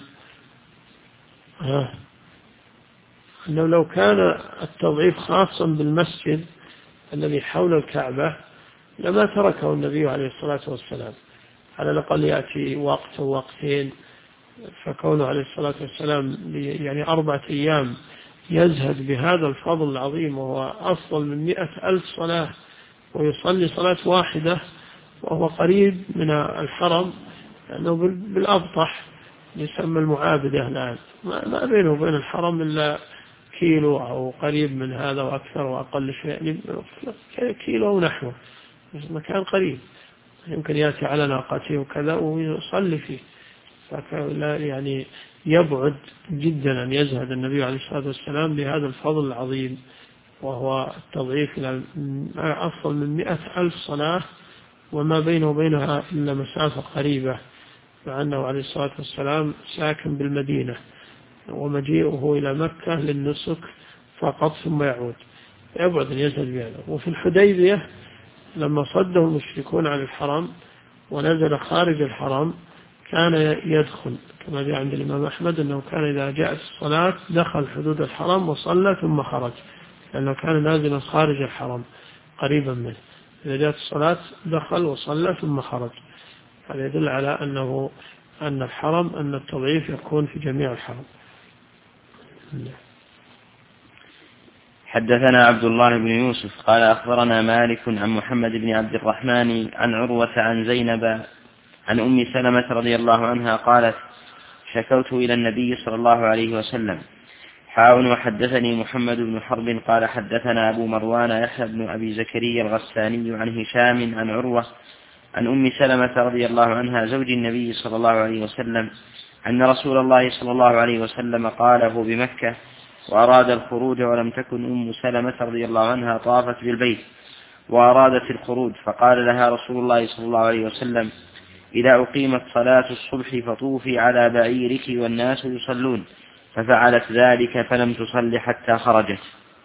أنه لو كان التضعيف خاصا بالمسجد الذي حول الكعبة لما تركه النبي عليه الصلاة والسلام، على الأقل يأتي وقت أو وقتين. فكونه عليه الصلاة والسلام يعني 4 أيام يزهد بهذا الفضل العظيم، وهو أفضل من 100,000 صلاة، ويصلي صلاة واحدة وهو قريب من الحرم، لأنه بالأبطح يسمى المعابدة الآن، ما بينه وبين الحرم إلا كيلو أو قريب من هذا وأكثر وأقل شيء، يعني كيلو ونحوه، مكان قريب يمكن يأتي على ناقته وكذا ويصلي فيه. يعني يبعد جدا أن يزهد النبي عليه الصلاة والسلام بهذا الفضل العظيم، وهو التضعيف إلى أفضل من 100,000 صلاة، وما بينه وبينها إلا مسافة قريبة، مع أنه عليه الصلاة والسلام ساكن بالمدينة، ومجيئه إلى مكة للنسك فقط ثم يعود، يبعد أن يزهد بهذا. وفي الحديبية لما صده المشركون عن الحرم ونزل خارج الحرم كان يدخل، كما جاء عند الإمام أحمد أنه كان إذا جاءت الصلاة دخل حدود الحرم وصلى ثم خرج، لأنه كان نازلا خارج الحرم قريبا منه. إذا جاءت الصلاة دخل وصلى ثم خرج. هذا يدل على أن الحرم، أن التضعيف يكون في جميع الحرم. حدثنا عبد الله بن يوسف قال أخبرنا مالك عن محمد بن عبد الرحمن عن عروة عن زينب عن أم سلمة رضي الله عنها قالت شكوت إلى النبي صلى الله عليه وسلم. وحدثني محمد بن حرب قال حدثنا أبو مروان يحيى بن أبي زكريا الغساني عن هشام عن عروة عن أم سلمة رضي الله عنها زوج النبي صلى الله عليه وسلم أن رسول الله صلى الله عليه وسلم قاله بمكة وأراد الخروج ولم تكن أم سلمة رضي الله عنها طافت بالبيت وأرادت الخروج فقال لها رسول الله صلى الله عليه وسلم إذا أقيمت صلاة الصبح فطوفي على بعيرك والناس يصلون ففعلت ذلك فلم تصل حتى خرجت.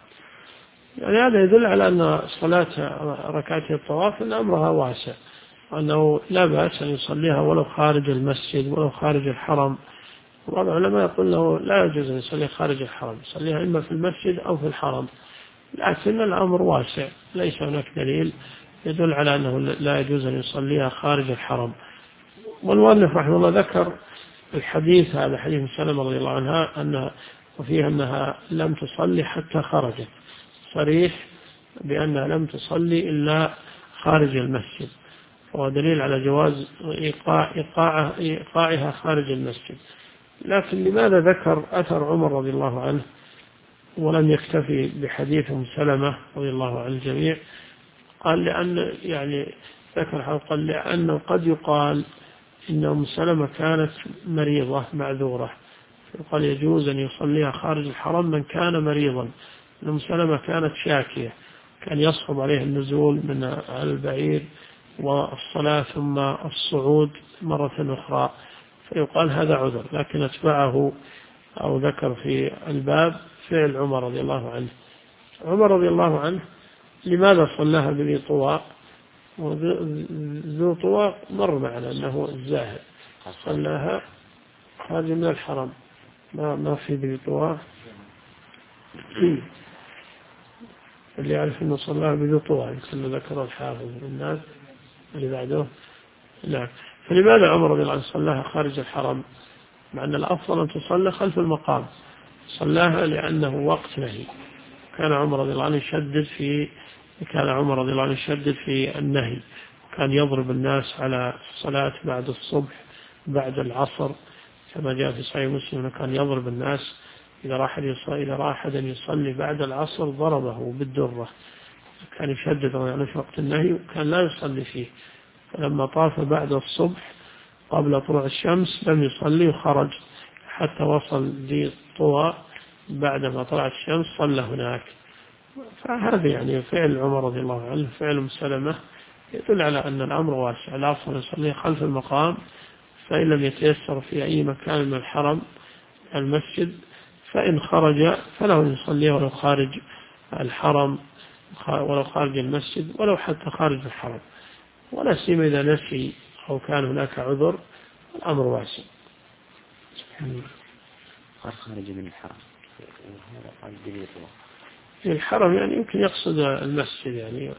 يعني هذا يدل على أن صلاة ركعتي الطواف أن أمرها واسع، أنه لا بأس أن يصليها ولو خارج المسجد ولو خارج الحرم. وبعض العلماء يقول له لا يجوز أن يصلي خارج الحرم، يصليها إما في المسجد أو في الحرم، لكن الأمر واسع، ليس هناك دليل يدل على أنه لا يجوز أن يصليها خارج الحرم. والمؤلف رحمه الله ذكر الحديث هذا حديث سلمة رضي الله عنها وفيها أنها لم تصلي حتى خرجت، صريح بأنها لم تصلي إلا خارج المسجد، وهو دليل على جواز إيقاعها خارج المسجد. لكن لماذا ذكر أثر عمر رضي الله عنه ولم يكتفي بحديث سلمة رضي الله عن الجميع؟ قال لأن قال لأنه قد يقال إن أم سلمة كانت مريضة معذورة، قال يجوز أن يصليها خارج الحرم من كان مريضا. أم سلمة كانت شاكية، كان يصعب عليه النزول من البعير والصلاة ثم الصعود مرة أخرى، فيقال هذا عذر. لكن أتبعه أو ذكر في الباب فعل عمر رضي الله عنه. عمر رضي الله عنه لماذا صلاها بذي طواء؟ وذو طواء مر معنا أنه الزاهد، صلاها خارج من الحرم، ما في ذي طواء اللي يعرف أنه صلاها بذي طواء يمكن ذكر الحافظ الناس اللي بعده. لا، فلماذا عمر رضي الله عنه صلاها خارج الحرم مع أن الأفضل أن تصلى خلف المقام؟ صلاها لأنه وقت نهي. كان عمر رضي الله عنه يشدد في النهي، كان يضرب الناس على الصلاة بعد الصبح بعد العصر، كما جاء في صحيح مسلم كان يضرب الناس إذا رأى أحدا يصلي بعد العصر ضربه بالدرة. كان يشدد يعني في وقت النهي وكان لا يصلي فيه. فلما طاف بعد الصبح قبل طلوع الشمس لم يصلي وخرج حتى وصل ذي طوى، بعدما طلعت الشمس صلى هناك. فهذا يعني فعل عمر رضي الله عنه فعل أم سلمة يدل على أن الأمر واسع، لا أفضل يصلي خلف المقام، فإن لم يتيسر في أي مكان من الحرم المسجد فإن خرج فله أن يصلي ولو خارج الحرم ولو خارج المسجد ولو حتى خارج الحرم، ولا سيما إذا نسي أو كان هناك عذر الأمر واسع. خارج من الحرم في الحرم يعني يمكن يقصد المسجد يعني.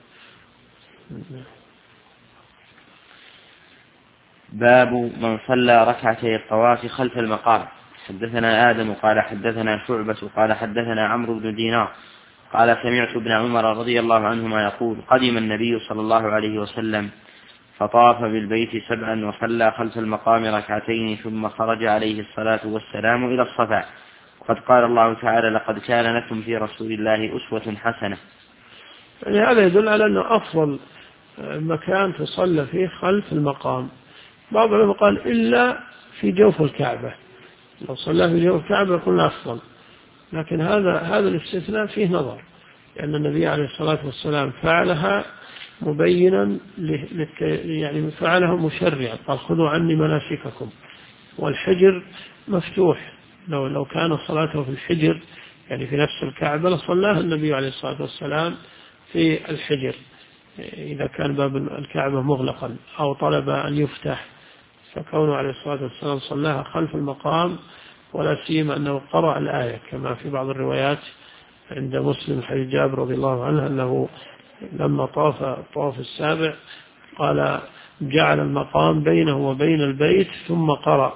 باب من صلى ركعتي الطواف خلف المقام. حدثنا آدم قال حدثنا شعبة قال حدثنا عمرو بن دينار قال سمعت ابن عمر رضي الله عنهما يقول قدم النبي صلى الله عليه وسلم فطاف بالبيت 7 وصلى خلف المقام ركعتين ثم خرج عليه الصلاة والسلام إلى الصفا. قد قال الله تعالى لقد كان لكم في رسول الله أسوة حسنة. يعني هذا يدل على أنه أفضل مكان تصلى فيه خلف المقام. بعض العلماء قال إلا في جوف الكعبة، لو صلى في جوف الكعبة يكون أفضل، لكن هذا الاستثناء فيه نظر، لأن النبي عليه الصلاة والسلام فعلها مبينا يعني فعلها مشرعا، قال خذوا عني مناسككم، والحجر مفتوح، لو كان صلاته في الحجر يعني في نفس الكعبة لصلاها النبي عليه الصلاة والسلام في الحجر إذا كان باب الكعبة مغلقا أو طلب أن يفتح، فكونه عليه الصلاة والسلام صلاها خلف المقام، ولا سيما أنه قرأ الآية كما في بعض الروايات عند مسلم حديث جابر رضي الله عنه أنه لما طاف الطواف السابع قال جعل المقام بينه وبين البيت ثم قرأ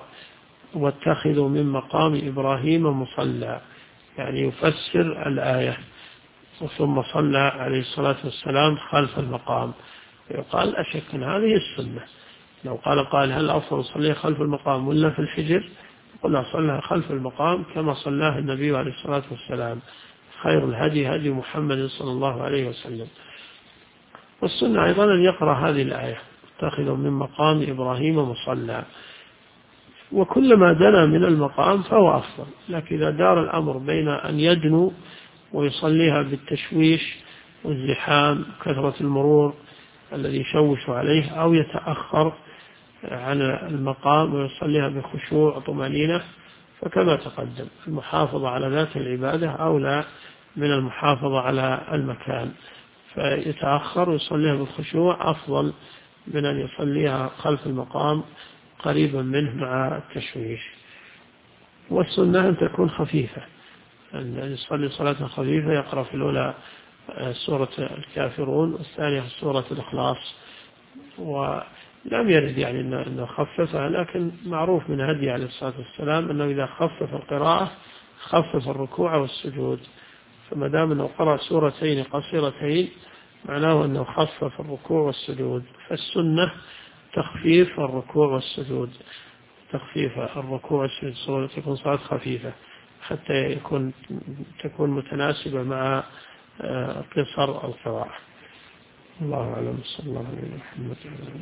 واتخذوا من مقام إبراهيم مصلى، يعني يفسر الآية. ثم صلى عليه الصلاة والسلام خلف المقام، يقال لا شك أن هذه السنة. لو قال هل أفضل أصلي خلف المقام ولا في الحجر؟ قلنا صلى خلف المقام كما صلاه النبي عليه الصلاة والسلام، خير الهدي هدي محمد صلى الله عليه وسلم. والسنة أيضا أن يقرأ هذه الآية: اتخذوا من مقام إبراهيم مصلى. وكلما دنا من المقام فهو أفضل، لكن إذا دار الأمر بين أن يدنو ويصليها بالتشويش والزحام كثرة المرور الذي يشوش عليه، أو يتأخر عن المقام ويصليها بخشوع وطمأنينة، فكما تقدم المحافظة على ذات العبادة أولى من المحافظة على المكان، فيتأخر ويصليها بالخشوع أفضل من أن يصليها خلف المقام قريبا منه مع التشويش. والسنة أن تكون خفيفة، أن يصلي صلاة خفيفة، يقرأ في الأولى سورة الكافرون والثانية سورة الإخلاص. ولم يرد يعني أنه خففها، لكن معروف من هدي عليه الصلاة والسلام أنه إذا خفف القراءة خفف الركوع والسجود، فما دام أنه قرأ سورتين قصيرتين معناه أنه خفف الركوع والسجود. فالسنة تخفيف الركوع والسجود، تخفيف الركوع والسجود، تكون صلاة خفيفة حتى تكون متناسبة مع قصر القراءة. الله أعلم. صلى الله عليه محمد.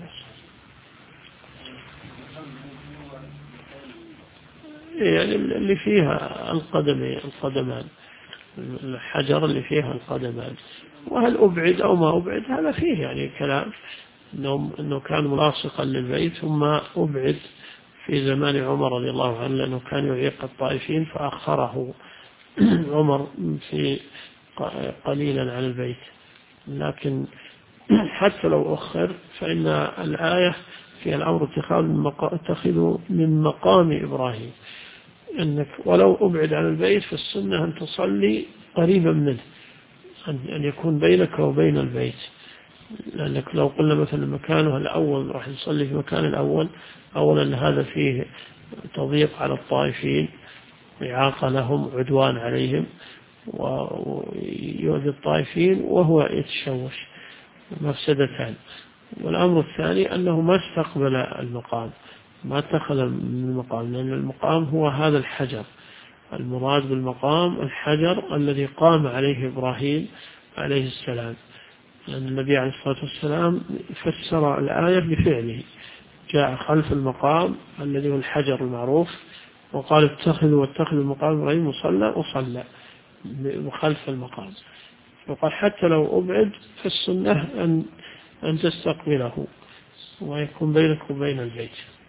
يعني اللي فيها القدمان، الحجر اللي فيها القدمان، وهل أبعد أو ما أبعد هذا فيه يعني كلام، إنه كان ملاصقا للبيت ثم أبعد في زمان عمر رضي الله عنه لأنه كان يعيق الطائفين فأخره عمر في قليلا عن البيت. لكن حتى لو أخر فإن الآية في الأمر اتخذوا من مقام إبراهيم، أنك ولو أبعد عن البيت فالسنة أن تصلي قريبا منه، أن يكون بينك وبين البيت. لأنك لو قلنا مثلا مكانه الأول راح نصلي في مكان الأول، أولا هذا فيه تضييق على الطائفين، إعاقة لهم، عدوان عليهم، ويؤذي الطائفين وهو يتشوش، مفسدتان. والأمر الثاني أنه ما استقبل المقام، ما اتخذ من المقام، لأن المقام هو هذا الحجر، المراد بالمقام الحجر الذي قام عليه إبراهيم عليه السلام. لأن النبي عليه الصلاة والسلام فسر الآية بفعله، جاء خلف المقام الذي هو الحجر المعروف وقال واتخذوا المقام إبراهيم مصلى، وصلى وخلف المقام. وقال حتى لو أبعد فالسنة أن تستقبله ويكون بينك وبين البيت.